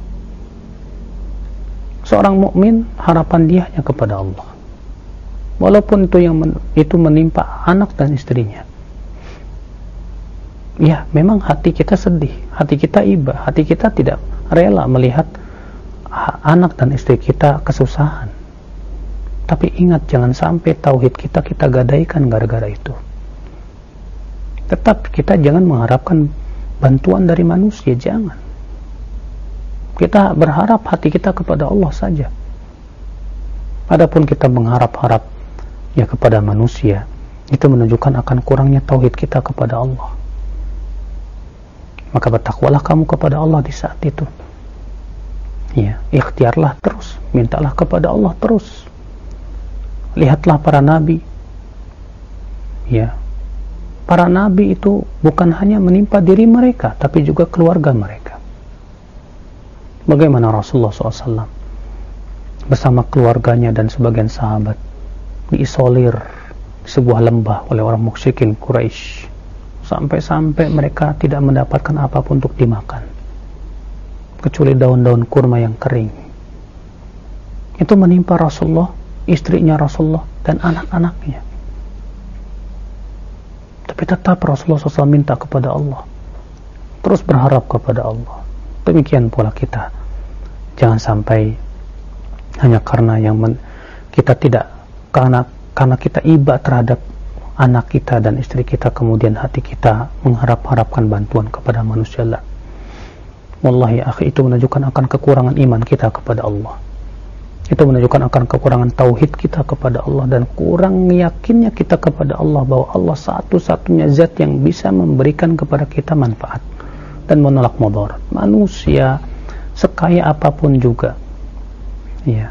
Speaker 2: Seorang mukmin harapan dia hanya kepada Allah, walaupun itu yang men, itu menimpa anak dan istrinya. Ya, memang hati kita sedih, hati kita iba, hati kita tidak rela melihat anak dan istri kita kesusahan.
Speaker 1: Tapi ingat, jangan sampai tauhid kita kita gadaikan gara-gara itu. Tetap kita jangan mengharapkan bantuan dari manusia, jangan. Kita berharap hati kita kepada Allah saja. Adapun kita mengharap-harap ya kepada manusia, itu menunjukkan akan kurangnya tauhid kita kepada Allah. Maka bertakwalah kamu kepada Allah di saat itu. Ya, ikhtiarlah terus, mintalah kepada Allah terus. Lihatlah para nabi. Ya. Para nabi itu bukan hanya menimpa diri mereka, tapi juga keluarga mereka. Bagaimana Rasulullah shallallahu alaihi wasallam bersama keluarganya dan sebagian sahabat diisolir di sebuah lembah oleh orang musyrikin Quraisy, sampai-sampai mereka tidak mendapatkan apapun untuk dimakan kecuali daun-daun kurma yang kering. Itu menimpa Rasulullah, istrinya Rasulullah, dan anak-anaknya. Tapi tetap Rasulullah shallallahu alaihi wasallam minta kepada Allah, terus berharap kepada Allah. Demikian pula kita, jangan sampai hanya karena yang men, kita tidak karena karena kita iba terhadap anak kita dan istri kita, kemudian hati kita mengharap-harapkan bantuan kepada manusia. Lah, wallahi akhi, itu menunjukkan akan kekurangan iman kita kepada Allah. Itu menunjukkan akan kekurangan tauhid kita kepada Allah, dan kurang yakinnya kita kepada Allah bahwa Allah satu-satunya zat yang bisa memberikan kepada kita manfaat dan menolak mudarat. Manusia sekaya apapun juga, ya,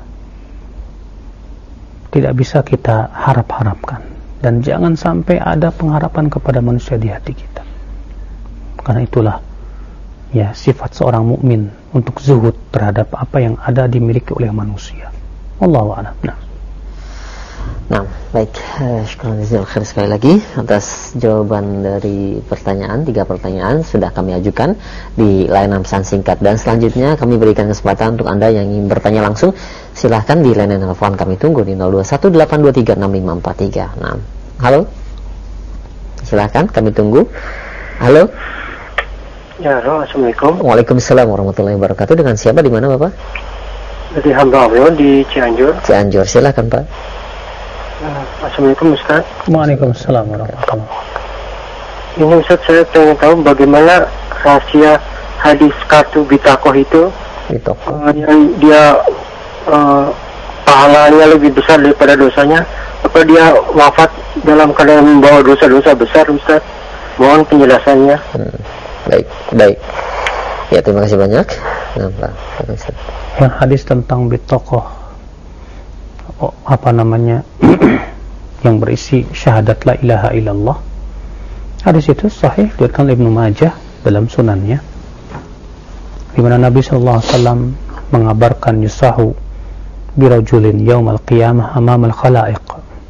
Speaker 1: tidak bisa kita harap-harapkan, dan jangan sampai ada pengharapan kepada manusia di hati kita. Karena itulah ya sifat seorang mukmin untuk zuhud terhadap apa yang ada dimiliki oleh manusia. Wallahu a'lam. Nah.
Speaker 2: Nah, baik, syukran jazakallahu khair sekali lagi atas jawaban dari pertanyaan. Tiga pertanyaan sudah kami ajukan di layanan pesan singkat, dan selanjutnya kami berikan kesempatan untuk Anda yang ingin bertanya langsung. Silahkan di layanan telepon kami tunggu di nol dua satu delapan dua tiga enam lima empat tiga. Nah, halo, silahkan kami tunggu. Halo.
Speaker 3: Ya, halo, assalamualaikum.
Speaker 2: Waalaikumsalam warahmatullahi wabarakatuh. Dengan siapa, di mana Bapak?
Speaker 3: Dari Hamba Allah di Cianjur.
Speaker 2: Cianjur, silakan Pak.
Speaker 3: Assalamualaikum Ustaz.
Speaker 1: Waalaikumsalam warahmatullahi wabarakatuh.
Speaker 3: Ini Ustaz, saya ingin tahu bagaimana rahasia hadis kartu bitakoh itu, uh, yang dia uh, pahalanya lebih besar daripada dosanya. Apa dia wafat dalam keadaan membawa dosa-dosa besar, Ustaz? Mohon penjelasannya.
Speaker 2: Hmm. Baik, baik. Ya, terima kasih banyak. Nah, Pak.
Speaker 1: Yang hadis tentang bitakoh, oh, apa namanya, yang berisi syahadat la ilaha illallah. Hadis itu sahih diriwayatkan Ibnu Majah dalam sunannya, di mana Nabi sallallahu alaihi wasallam mengabarkan yusahu birajulin yaumal qiyamah amamal khalaiq,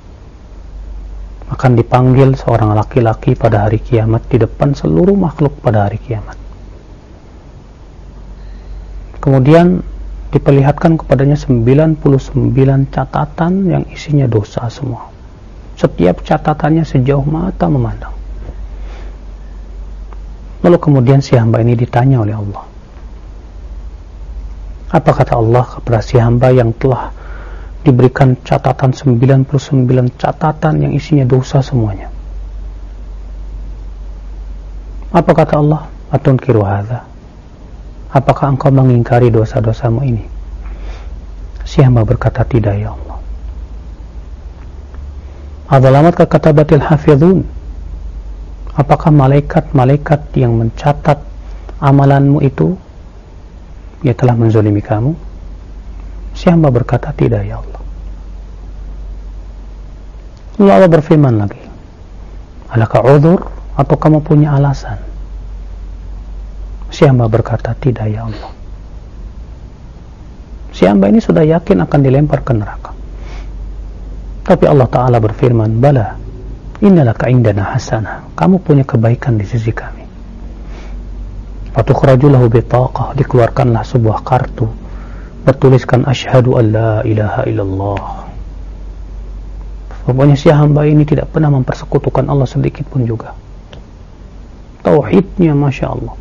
Speaker 1: akan dipanggil seorang laki-laki pada hari kiamat di depan seluruh makhluk pada hari kiamat. Kemudian diperlihatkan kepadanya sembilan puluh sembilan catatan yang isinya dosa semua. Setiap catatannya sejauh mata memandang. Lalu kemudian si hamba ini ditanya oleh Allah. Apa kata Allah kepada si hamba yang telah diberikan catatan sembilan puluh sembilan catatan yang isinya dosa semuanya? Apa kata Allah? Atunkiru hadza? Apakah engkau mengingkari dosa-dosamu ini? Si hamba berkata, tidak ya Allah. Adzalamat ka katabatil hafizun? Apakah malaikat-malaikat yang mencatat amalanmu itu ya telah menzalimi kamu? Si hamba berkata, tidak ya Allah. Lalu Allah berfirman lagi, alaka udzur, atau kamu punya alasan? Si hamba berkata, tidak ya Allah. Si hamba ini sudah yakin akan dilempar ke neraka. Tapi Allah Ta'ala berfirman, bala, innalaka indana hasanah, kamu punya kebaikan di sisi kami. Fatukhrajulahu bitaqah, dikeluarkanlah sebuah kartu bertuliskan asyhadu an la ilaha illallah. Pokoknya si hamba ini tidak pernah mempersekutukan Allah sedikit pun juga. Tauhidnya Masya Allah.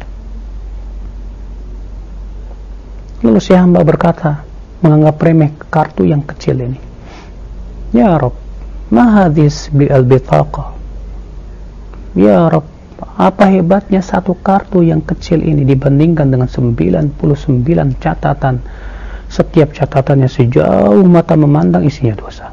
Speaker 1: Lalu si hamba berkata, menganggap remeh kartu yang kecil ini. Ya Rabb, ma hadis al-bitaqa? Ya Rabb, apa hebatnya satu kartu yang kecil ini dibandingkan dengan sembilan puluh sembilan catatan, setiap catatannya sejauh mata memandang isinya dosa.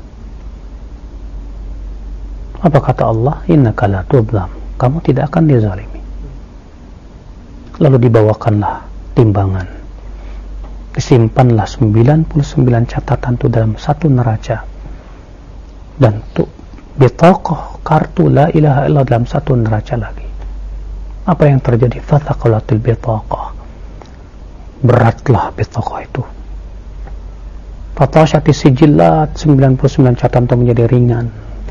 Speaker 1: Apa kata Allah? Innaka la tudlam, kamu tidak akan dizalimi. Lalu dibawakanlah timbangan, disimpanlah sembilan puluh sembilan catatan itu dalam satu neraca, dan tuh bitaqah, kartu la ilaha illallah dalam satu neraca lagi. Apa yang terjadi? Fathaqalatil bitaqah, beratlah bitaqah itu. Fatashati sijillat, sembilan puluh sembilan catatan itu menjadi ringan.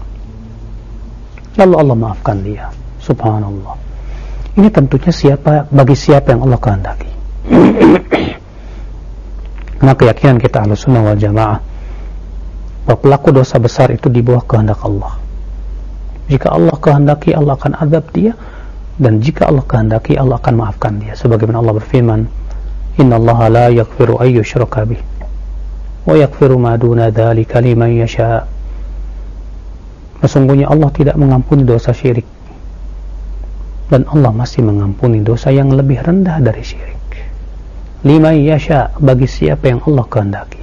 Speaker 1: Lalu Allah maafkan dia. Subhanallah. Ini tentunya siapa, bagi siapa yang Allah kehendaki. Nah, keyakinan kita Ahlus Sunnah wal Jamaah bahwa pelaku dosa besar itu di bawah kehendak Allah. Jika Allah kehendaki, Allah akan azab dia, dan jika Allah kehendaki, Allah akan maafkan dia. Sebagaimana Allah berfirman, innallaha la yaghfiru an yushraka bih wa yaghfiru ma duna dzalika liman yasha. Sesungguhnya Allah tidak mengampuni dosa syirik, dan Allah masih mengampuni dosa yang lebih rendah dari syirik. Liman yasha, bagi siapa yang Allah kehendaki.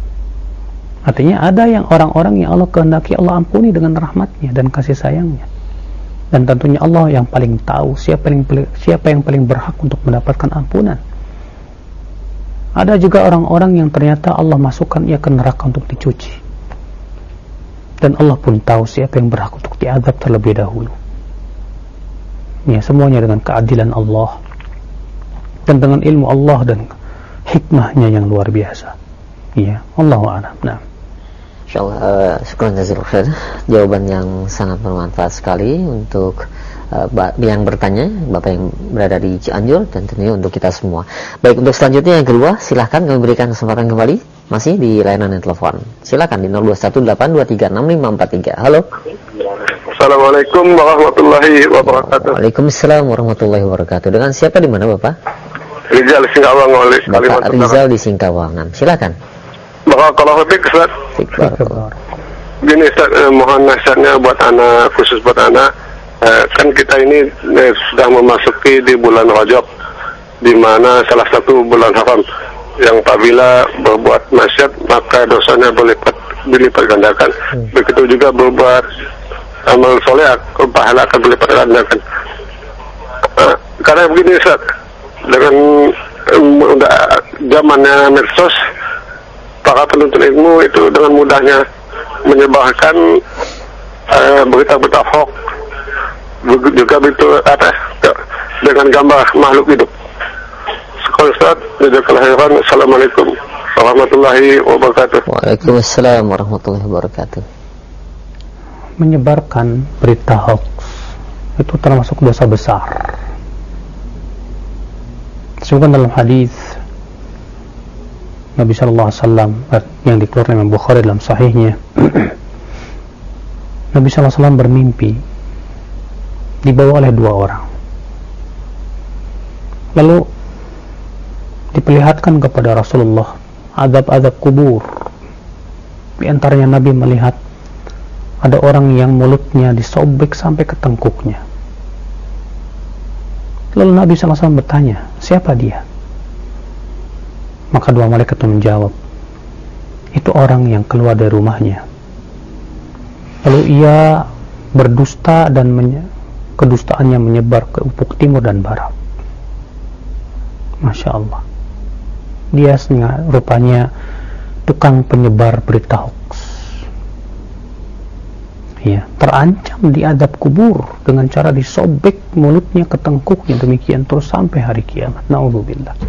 Speaker 1: Artinya ada yang orang-orang yang Allah kehendaki Allah ampuni dengan rahmatnya dan kasih sayangnya. Dan tentunya Allah yang paling tahu siapa yang siapa yang paling berhak untuk mendapatkan ampunan. Ada juga orang-orang yang ternyata Allah masukkan ia ke neraka untuk dicuci, dan Allah pun tahu siapa yang berhak untuk diazab terlebih dahulu. Ya, semuanya dengan keadilan Allah dan dengan ilmu Allah dan hikmahnya yang luar biasa. Ya, Allahu a'lam. Nah,
Speaker 2: insyaallah, uh, syukran jazakallahu khair. Jawaban yang sangat bermanfaat sekali untuk uh, yang bertanya, Bapak yang berada di Cianjur, dan tentunya untuk kita semua. Baik, untuk selanjutnya yang kedua, silahkan kami berikan kesempatan kembali, masih di layanan telepon. Silakan di nol dua satu delapan dua tiga enam lima empat tiga. Halo.
Speaker 4: Assalamualaikum warahmatullahi wabarakatuh.
Speaker 2: Waalaikumsalam warahmatullahi wabarakatuh. Dengan siapa di mana, Bapak?
Speaker 4: Rizal di Singkawangan.
Speaker 2: Bapak Rizal di Singkawangan. Silakan.
Speaker 4: Barakallahu fiik, Ustaz. Gini, Ustaz, eh, mohon nasihatnya buat anak, khusus buat anak. Eh, kan kita ini eh, sudah memasuki di bulan Rajab, di mana salah satu bulan haram yang apabila berbuat maksiat maka dosanya berlipat dilipat gandakan. Hmm. Begitu juga berbuat amal soleh, pahala akan berlipat gandakan. Uh, karena begini, Ustaz, dengan um, udah zamannya medsos, para penuntut ilmu itu dengan mudahnya menyebarkan uh, berita-berita hoax, juga begitu apa dengan gambar makhluk hidup. Ustaz, jazakallahu khairan. Assalamualaikum warahmatullahi wabarakatuh.
Speaker 2: Waalaikumsalam warahmatullahi wabarakatuh.
Speaker 1: Menyebarkan berita hoax itu termasuk dosa besar. Disebutkan dalam hadis Nabi sallallahu alaihi wasallam yang dikeluarkan Imam Bukhari dalam sahihnya, Nabi sallallahu alaihi wasallam bermimpi dibawa oleh dua orang, lalu diperlihatkan kepada Rasulullah azab-azab kubur. Di antaranya Nabi melihat ada orang yang mulutnya disobek sampai ke tengkuknya. Lalu Nabi sallallahu alaihi wasallam bertanya, siapa dia? Maka dua malaikat itu menjawab, itu orang yang keluar dari rumahnya, lalu ia berdusta dan menye- kedustaannya menyebar ke ufuk timur dan barat. Masya Allah, dia rupanya tukang penyebar berita hoax. Ya, terancam diadab kubur dengan cara disobek mulutnya ke tengkuknya, demikian terus sampai hari kiamat. Na'udzubillah.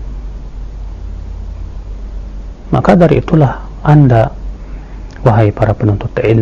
Speaker 1: Maka dari itulah Anda, wahai para penuntut ilmu,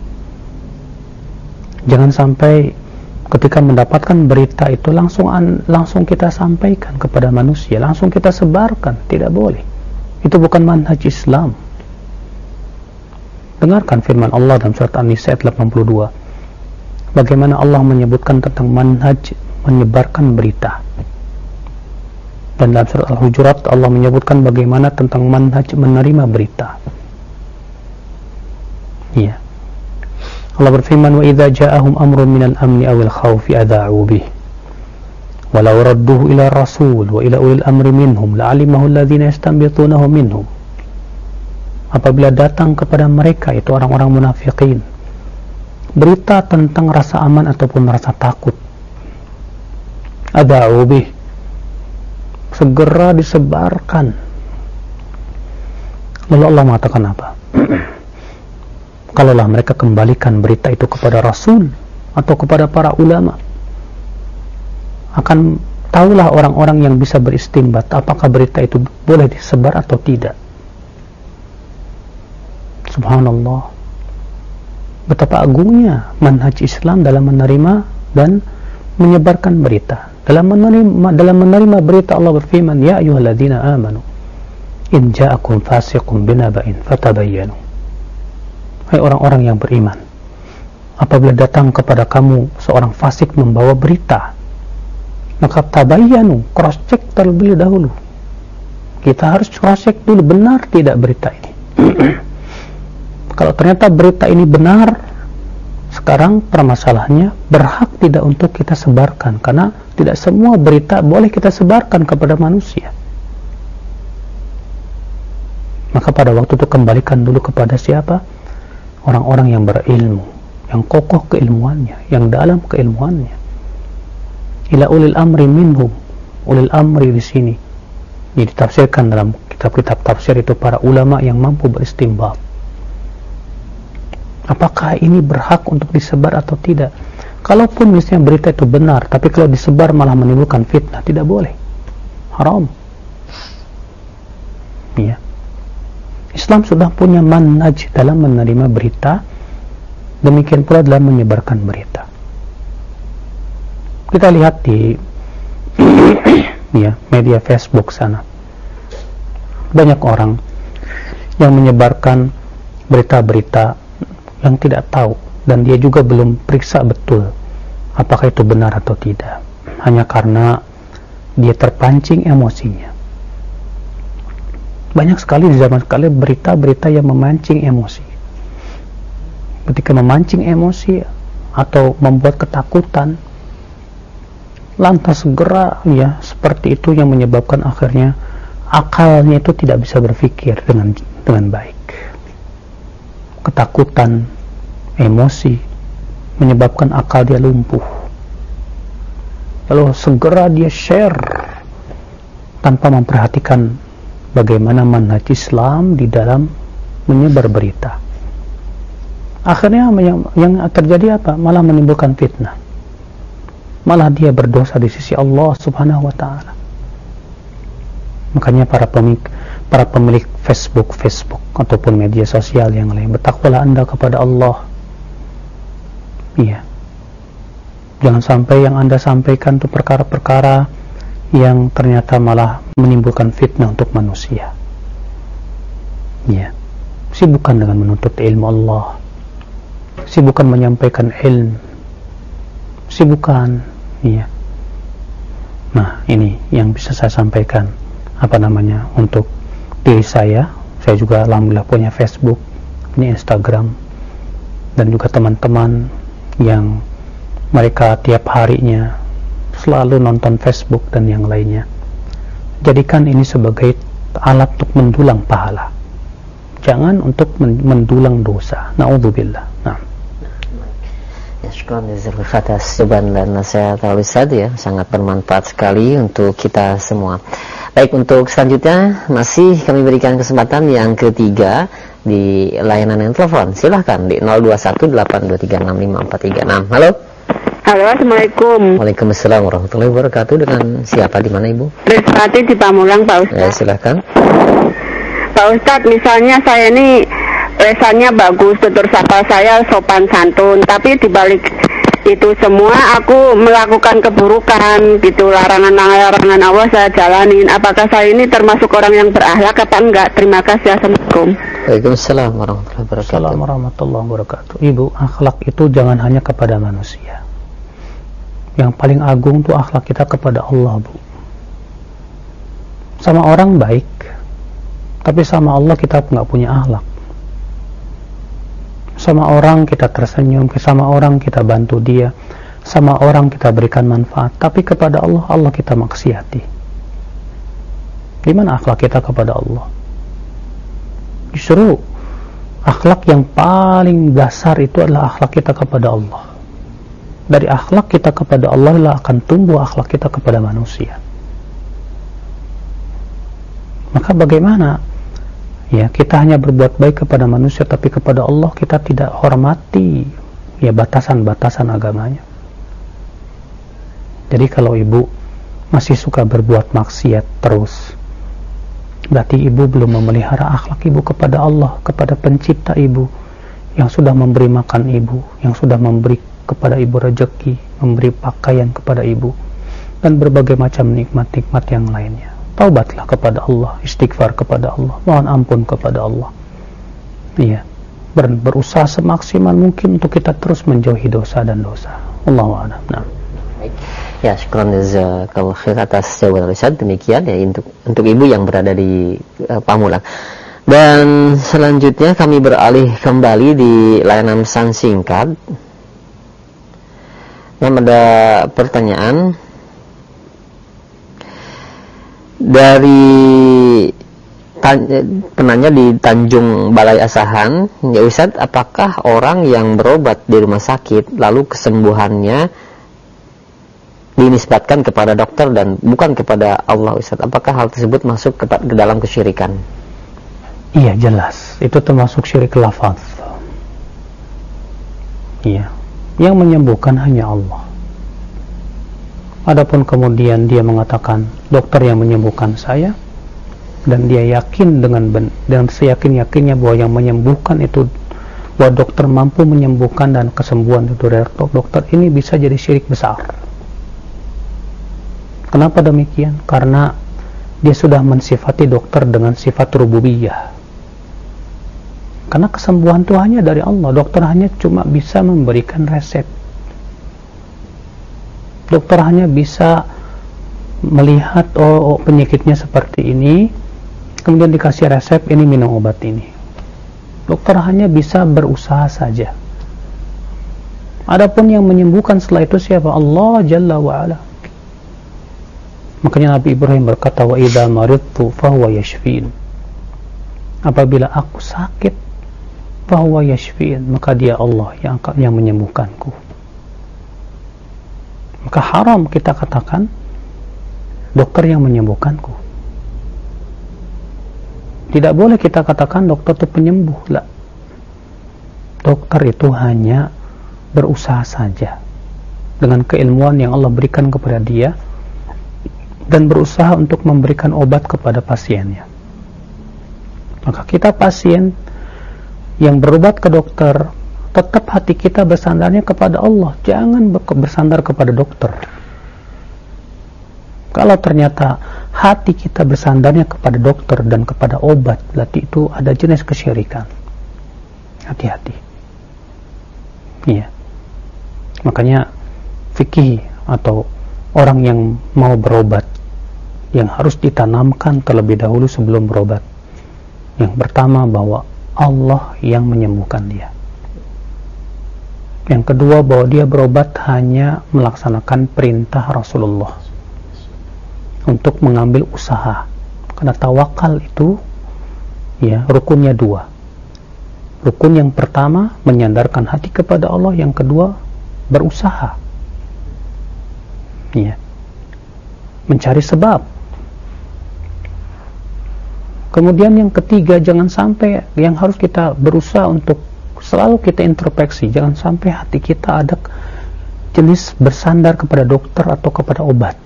Speaker 1: jangan sampai ketika mendapatkan berita itu langsung an, langsung kita sampaikan kepada manusia, langsung kita sebarkan. Tidak boleh. Itu bukan manhaj Islam. Dengarkan firman Allah dalam surat An-Nisa ayat delapan puluh dua. Bagaimana Allah menyebutkan tentang manhaj menyebarkan berita. Dan dalam surat Al-Hujurat Allah menyebutkan bagaimana tentang manhaj menerima berita. Iya. Allah berfirman, wa idza ja'ahum amrun minal amni awil khawfi adha'u bih walau radduhu ila rasul wa ila ulil amri minhum la'alimahu alladhina yastanbitunahu minhum. Apabila datang kepada mereka, itu orang-orang munafikin, berita tentang rasa aman ataupun rasa takut, adha'u bih, segera disebarkan. Lalu Allah mengatakan apa? Kalaulah mereka kembalikan berita itu kepada Rasul atau kepada para ulama, akan tahulah orang-orang yang bisa beristinbat apakah berita itu boleh disebar atau tidak. Subhanallah, betapa agungnya manhaj Islam dalam menerima dan menyebarkan berita. Dalam menerima, dalam menerima berita, Allah berfirman, ya ayyuhalladzina amanu in ja'akum fasiqun binaba'in fatabayyanu. Hai orang-orang yang beriman, apabila datang kepada kamu seorang fasik membawa berita, maka tabayyanu, cross check terlebih dahulu. Kita harus cross check dulu, benar tidak berita ini. Kalau ternyata berita ini benar, sekarang permasalahannya berhak tidak untuk kita sebarkan, karena tidak semua berita boleh kita sebarkan kepada manusia. Maka pada waktu itu kembalikan dulu kepada siapa? Orang-orang yang berilmu, yang kokoh keilmuannya, yang dalam keilmuannya. Ila ulil amri minhum. Ulil amri di sini jadi ditafsirkan dalam kitab-kitab tafsir itu para ulama yang mampu beristinbat. Apakah ini berhak untuk disebar atau tidak? Kalaupun misalnya berita itu benar, tapi kalau disebar malah menimbulkan fitnah, tidak boleh, haram. Ya. Islam sudah punya manhaj dalam menerima berita, demikian pula dalam menyebarkan berita. Kita lihat di ya, media Facebook sana, banyak orang yang menyebarkan berita-berita yang tidak tahu, dan dia juga belum periksa betul apakah itu benar atau tidak, hanya karena dia terpancing emosinya. Banyak sekali di zaman sekarang berita-berita yang memancing emosi. Ketika memancing emosi atau membuat ketakutan, lantas segera ya seperti itu yang menyebabkan akhirnya akalnya itu tidak bisa berpikir dengan dengan baik. Ketakutan, emosi menyebabkan akal dia lumpuh. Lalu segera dia share tanpa memperhatikan bagaimana manhaj Islam di dalam menyebar berita. Akhirnya yang, yang terjadi apa? Malah menimbulkan fitnah. Malah dia berdosa di sisi Allah Subhanahu wa taala. Makanya para pemilik para pemilik Facebook Facebook ataupun media sosial yang lain, bertakwalah Anda kepada Allah. Iya. Jangan sampai yang Anda sampaikan itu perkara-perkara yang ternyata malah menimbulkan fitnah untuk manusia. Ya, sibukkan dengan menuntut ilmu Allah, sibukkan menyampaikan ilmu, sibukkan, ya. Nah, ini yang bisa saya sampaikan, apa namanya, untuk diri saya. Saya juga alhamdulillah punya Facebook, punya Instagram, dan juga teman-teman yang mereka tiap harinya selalu nonton Facebook dan yang lainnya. Jadikan ini sebagai alat untuk mendulang pahala, jangan untuk mendulang dosa. Na'udzubillah. Nah.
Speaker 2: Ya, syukran jazakallahu atas jawaban dan nasihat Al-Ustaz ya, sangat bermanfaat sekali untuk kita semua. Baik, untuk selanjutnya masih kami berikan kesempatan yang ketiga di layanan yang telepon. Silahkan di nol dua satu delapan dua tiga enam lima empat tiga enam. Halo.
Speaker 5: Halo, Assalamualaikum.
Speaker 2: Waalaikumsalam warahmatullahi wabarakatuh. Dengan siapa, di mana Ibu?
Speaker 5: Rizwati di Pamulang, Pak Ustadz.
Speaker 2: Ya, silakan.
Speaker 5: Pak Ustadz, misalnya saya ini lesannya bagus, tutur sapa saya sopan santun, tapi dibalik itu semua aku melakukan keburukan gitu, larangan-larangan Allah saya jalanin. Apakah saya ini termasuk orang yang berakhlak apa enggak? Terima kasih. Assalamualaikum.
Speaker 2: Waalaikumsalam warahmatullahi wabarakatuh.
Speaker 1: Assalamualaikum warahmatullahi wabarakatuh. Ibu, akhlak itu jangan hanya kepada manusia. Yang paling agung tuh akhlak kita kepada Allah, Bu. Sama orang baik, tapi sama Allah kita nggak punya akhlak. Sama orang kita tersenyum, sama orang kita bantu dia, sama orang kita berikan manfaat, tapi kepada Allah, Allah kita maksiati. Di mana akhlak kita kepada Allah? Justru akhlak yang paling dasar itu adalah akhlak kita kepada Allah. Dari akhlak kita kepada Allah lah akan tumbuh akhlak kita kepada manusia. Maka bagaimana ya kita hanya berbuat baik kepada manusia, tapi kepada Allah kita tidak hormati ya batasan-batasan agamanya. Jadi kalau ibu masih suka berbuat maksiat terus, berarti ibu belum memelihara akhlak ibu kepada Allah, kepada pencipta ibu yang sudah memberi makan ibu, yang sudah memberi kepada ibu rezeki, memberi pakaian kepada ibu, dan berbagai macam nikmat-nikmat yang lainnya. Taubatlah kepada Allah, istighfar kepada Allah, mohon ampun kepada Allah. Iya, Ber, berusaha semaksimal mungkin untuk kita terus menjauhi dosa dan dosa. Allahu a'lam. Nah.
Speaker 2: Baik. Ya, syukran jazakallahu khair atas jawaban Ustaz. Demikian ya untuk untuk ibu yang berada di uh, Pamulang. Dan selanjutnya kami beralih kembali di layanan pesan singkat. Yang ada pertanyaan dari tan- penanya di Tanjung Balai Asahan, ya Ustaz, apakah orang yang berobat di rumah sakit lalu kesembuhannya dinisbatkan kepada dokter dan bukan kepada Allah, Ustaz? Apakah hal tersebut masuk ke, ke dalam kesyirikan?
Speaker 1: Iya, jelas. Itu termasuk syirik lafaz. Iya. Yang menyembuhkan hanya Allah. Adapun kemudian dia mengatakan dokter yang menyembuhkan saya, dan dia yakin dengan ben- dengan seyakin-yakinnya bahwa yang menyembuhkan itu, bahwa dokter mampu menyembuhkan dan kesembuhan itu dari dokter, ini bisa jadi syirik besar. Kenapa demikian? Karena dia sudah mensifati dokter dengan sifat rububiyah. Karena kesembuhan itu hanya dari Allah. Dokter hanya cuma bisa memberikan resep. Dokter hanya bisa melihat oh, oh penyakitnya seperti ini, kemudian dikasih resep, ini minum obat ini. Dokter hanya bisa berusaha saja. Adapun yang menyembuhkan setelah itu siapa? Allah Jalla wa'ala. Makanya Nabi Ibrahim berkata, wa idza maridtu fahuwa yashfin. Apabila aku sakit, fahuwa yashfin, maka dia Allah yang yang menyembuhkanku. Maka haram kita katakan dokter yang menyembuhkanku. Tidak boleh kita katakan dokter itu penyembuh. Lah. Dokter itu hanya berusaha saja dengan keilmuan yang Allah berikan kepada dia dan berusaha untuk memberikan obat kepada pasiennya. Maka kita pasien yang berobat ke dokter, tetap hati kita bersandarnya kepada Allah, jangan bersandar kepada dokter. Kalau ternyata hati kita bersandarnya kepada dokter dan kepada obat, berarti itu ada jenis kesyirikan. Hati-hati. Iya. Makanya fikih atau orang yang mau berobat, yang harus ditanamkan terlebih dahulu sebelum berobat. Yang pertama, bahwa Allah yang menyembuhkan dia. Yang kedua, bahwa dia berobat hanya melaksanakan perintah Rasulullah untuk mengambil usaha. Karena tawakal itu ya rukunnya dua. Rukun yang pertama menyandarkan hati kepada Allah, yang kedua berusaha. Ya. Mencari sebab. Kemudian yang ketiga, jangan sampai, yang harus kita berusaha untuk selalu kita introspeksi, jangan sampai hati kita ada jenis bersandar kepada dokter atau kepada obat.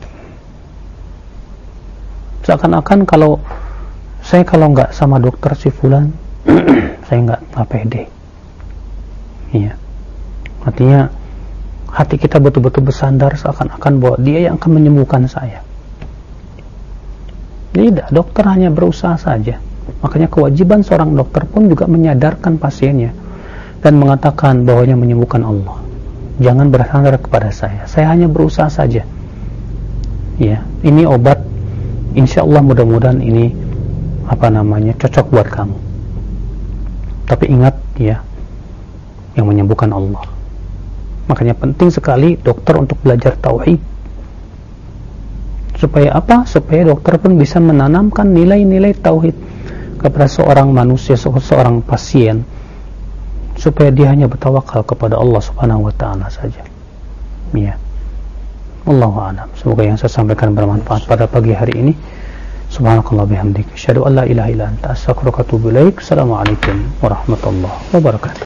Speaker 1: Seakan-akan kalau saya kalau nggak sama dokter si fulan, saya nggak nggak pede. Iya. Artinya hati kita betul-betul bersandar seakan-akan bahwa dia yang akan menyembuhkan saya. Tidak, dokter hanya berusaha saja. Makanya kewajiban seorang dokter pun juga menyadarkan pasiennya dan mengatakan bahwa yang menyembuhkan Allah. Jangan bersandar kepada saya. Saya hanya berusaha saja. Ya, ini obat. Insya Allah mudah-mudahan ini apa namanya cocok buat kamu. Tapi ingat ya, yang menyembuhkan Allah. Makanya penting sekali dokter untuk belajar tauhid. Supaya apa? Supaya dokter pun bisa menanamkan nilai-nilai tauhid kepada seorang manusia, seorang pasien, supaya dia hanya bertawakal kepada Allah Subhanahu wa taala saja. Ya. Wallahu a'lam. Semoga yang saya sampaikan bermanfaat pada pagi hari ini. Subhanakallah bihamdika asyhadu an la ilaha illa anta astaghfiruka wa atubu ilaik. Assalamualaikum warahmatullahi wabarakatuh.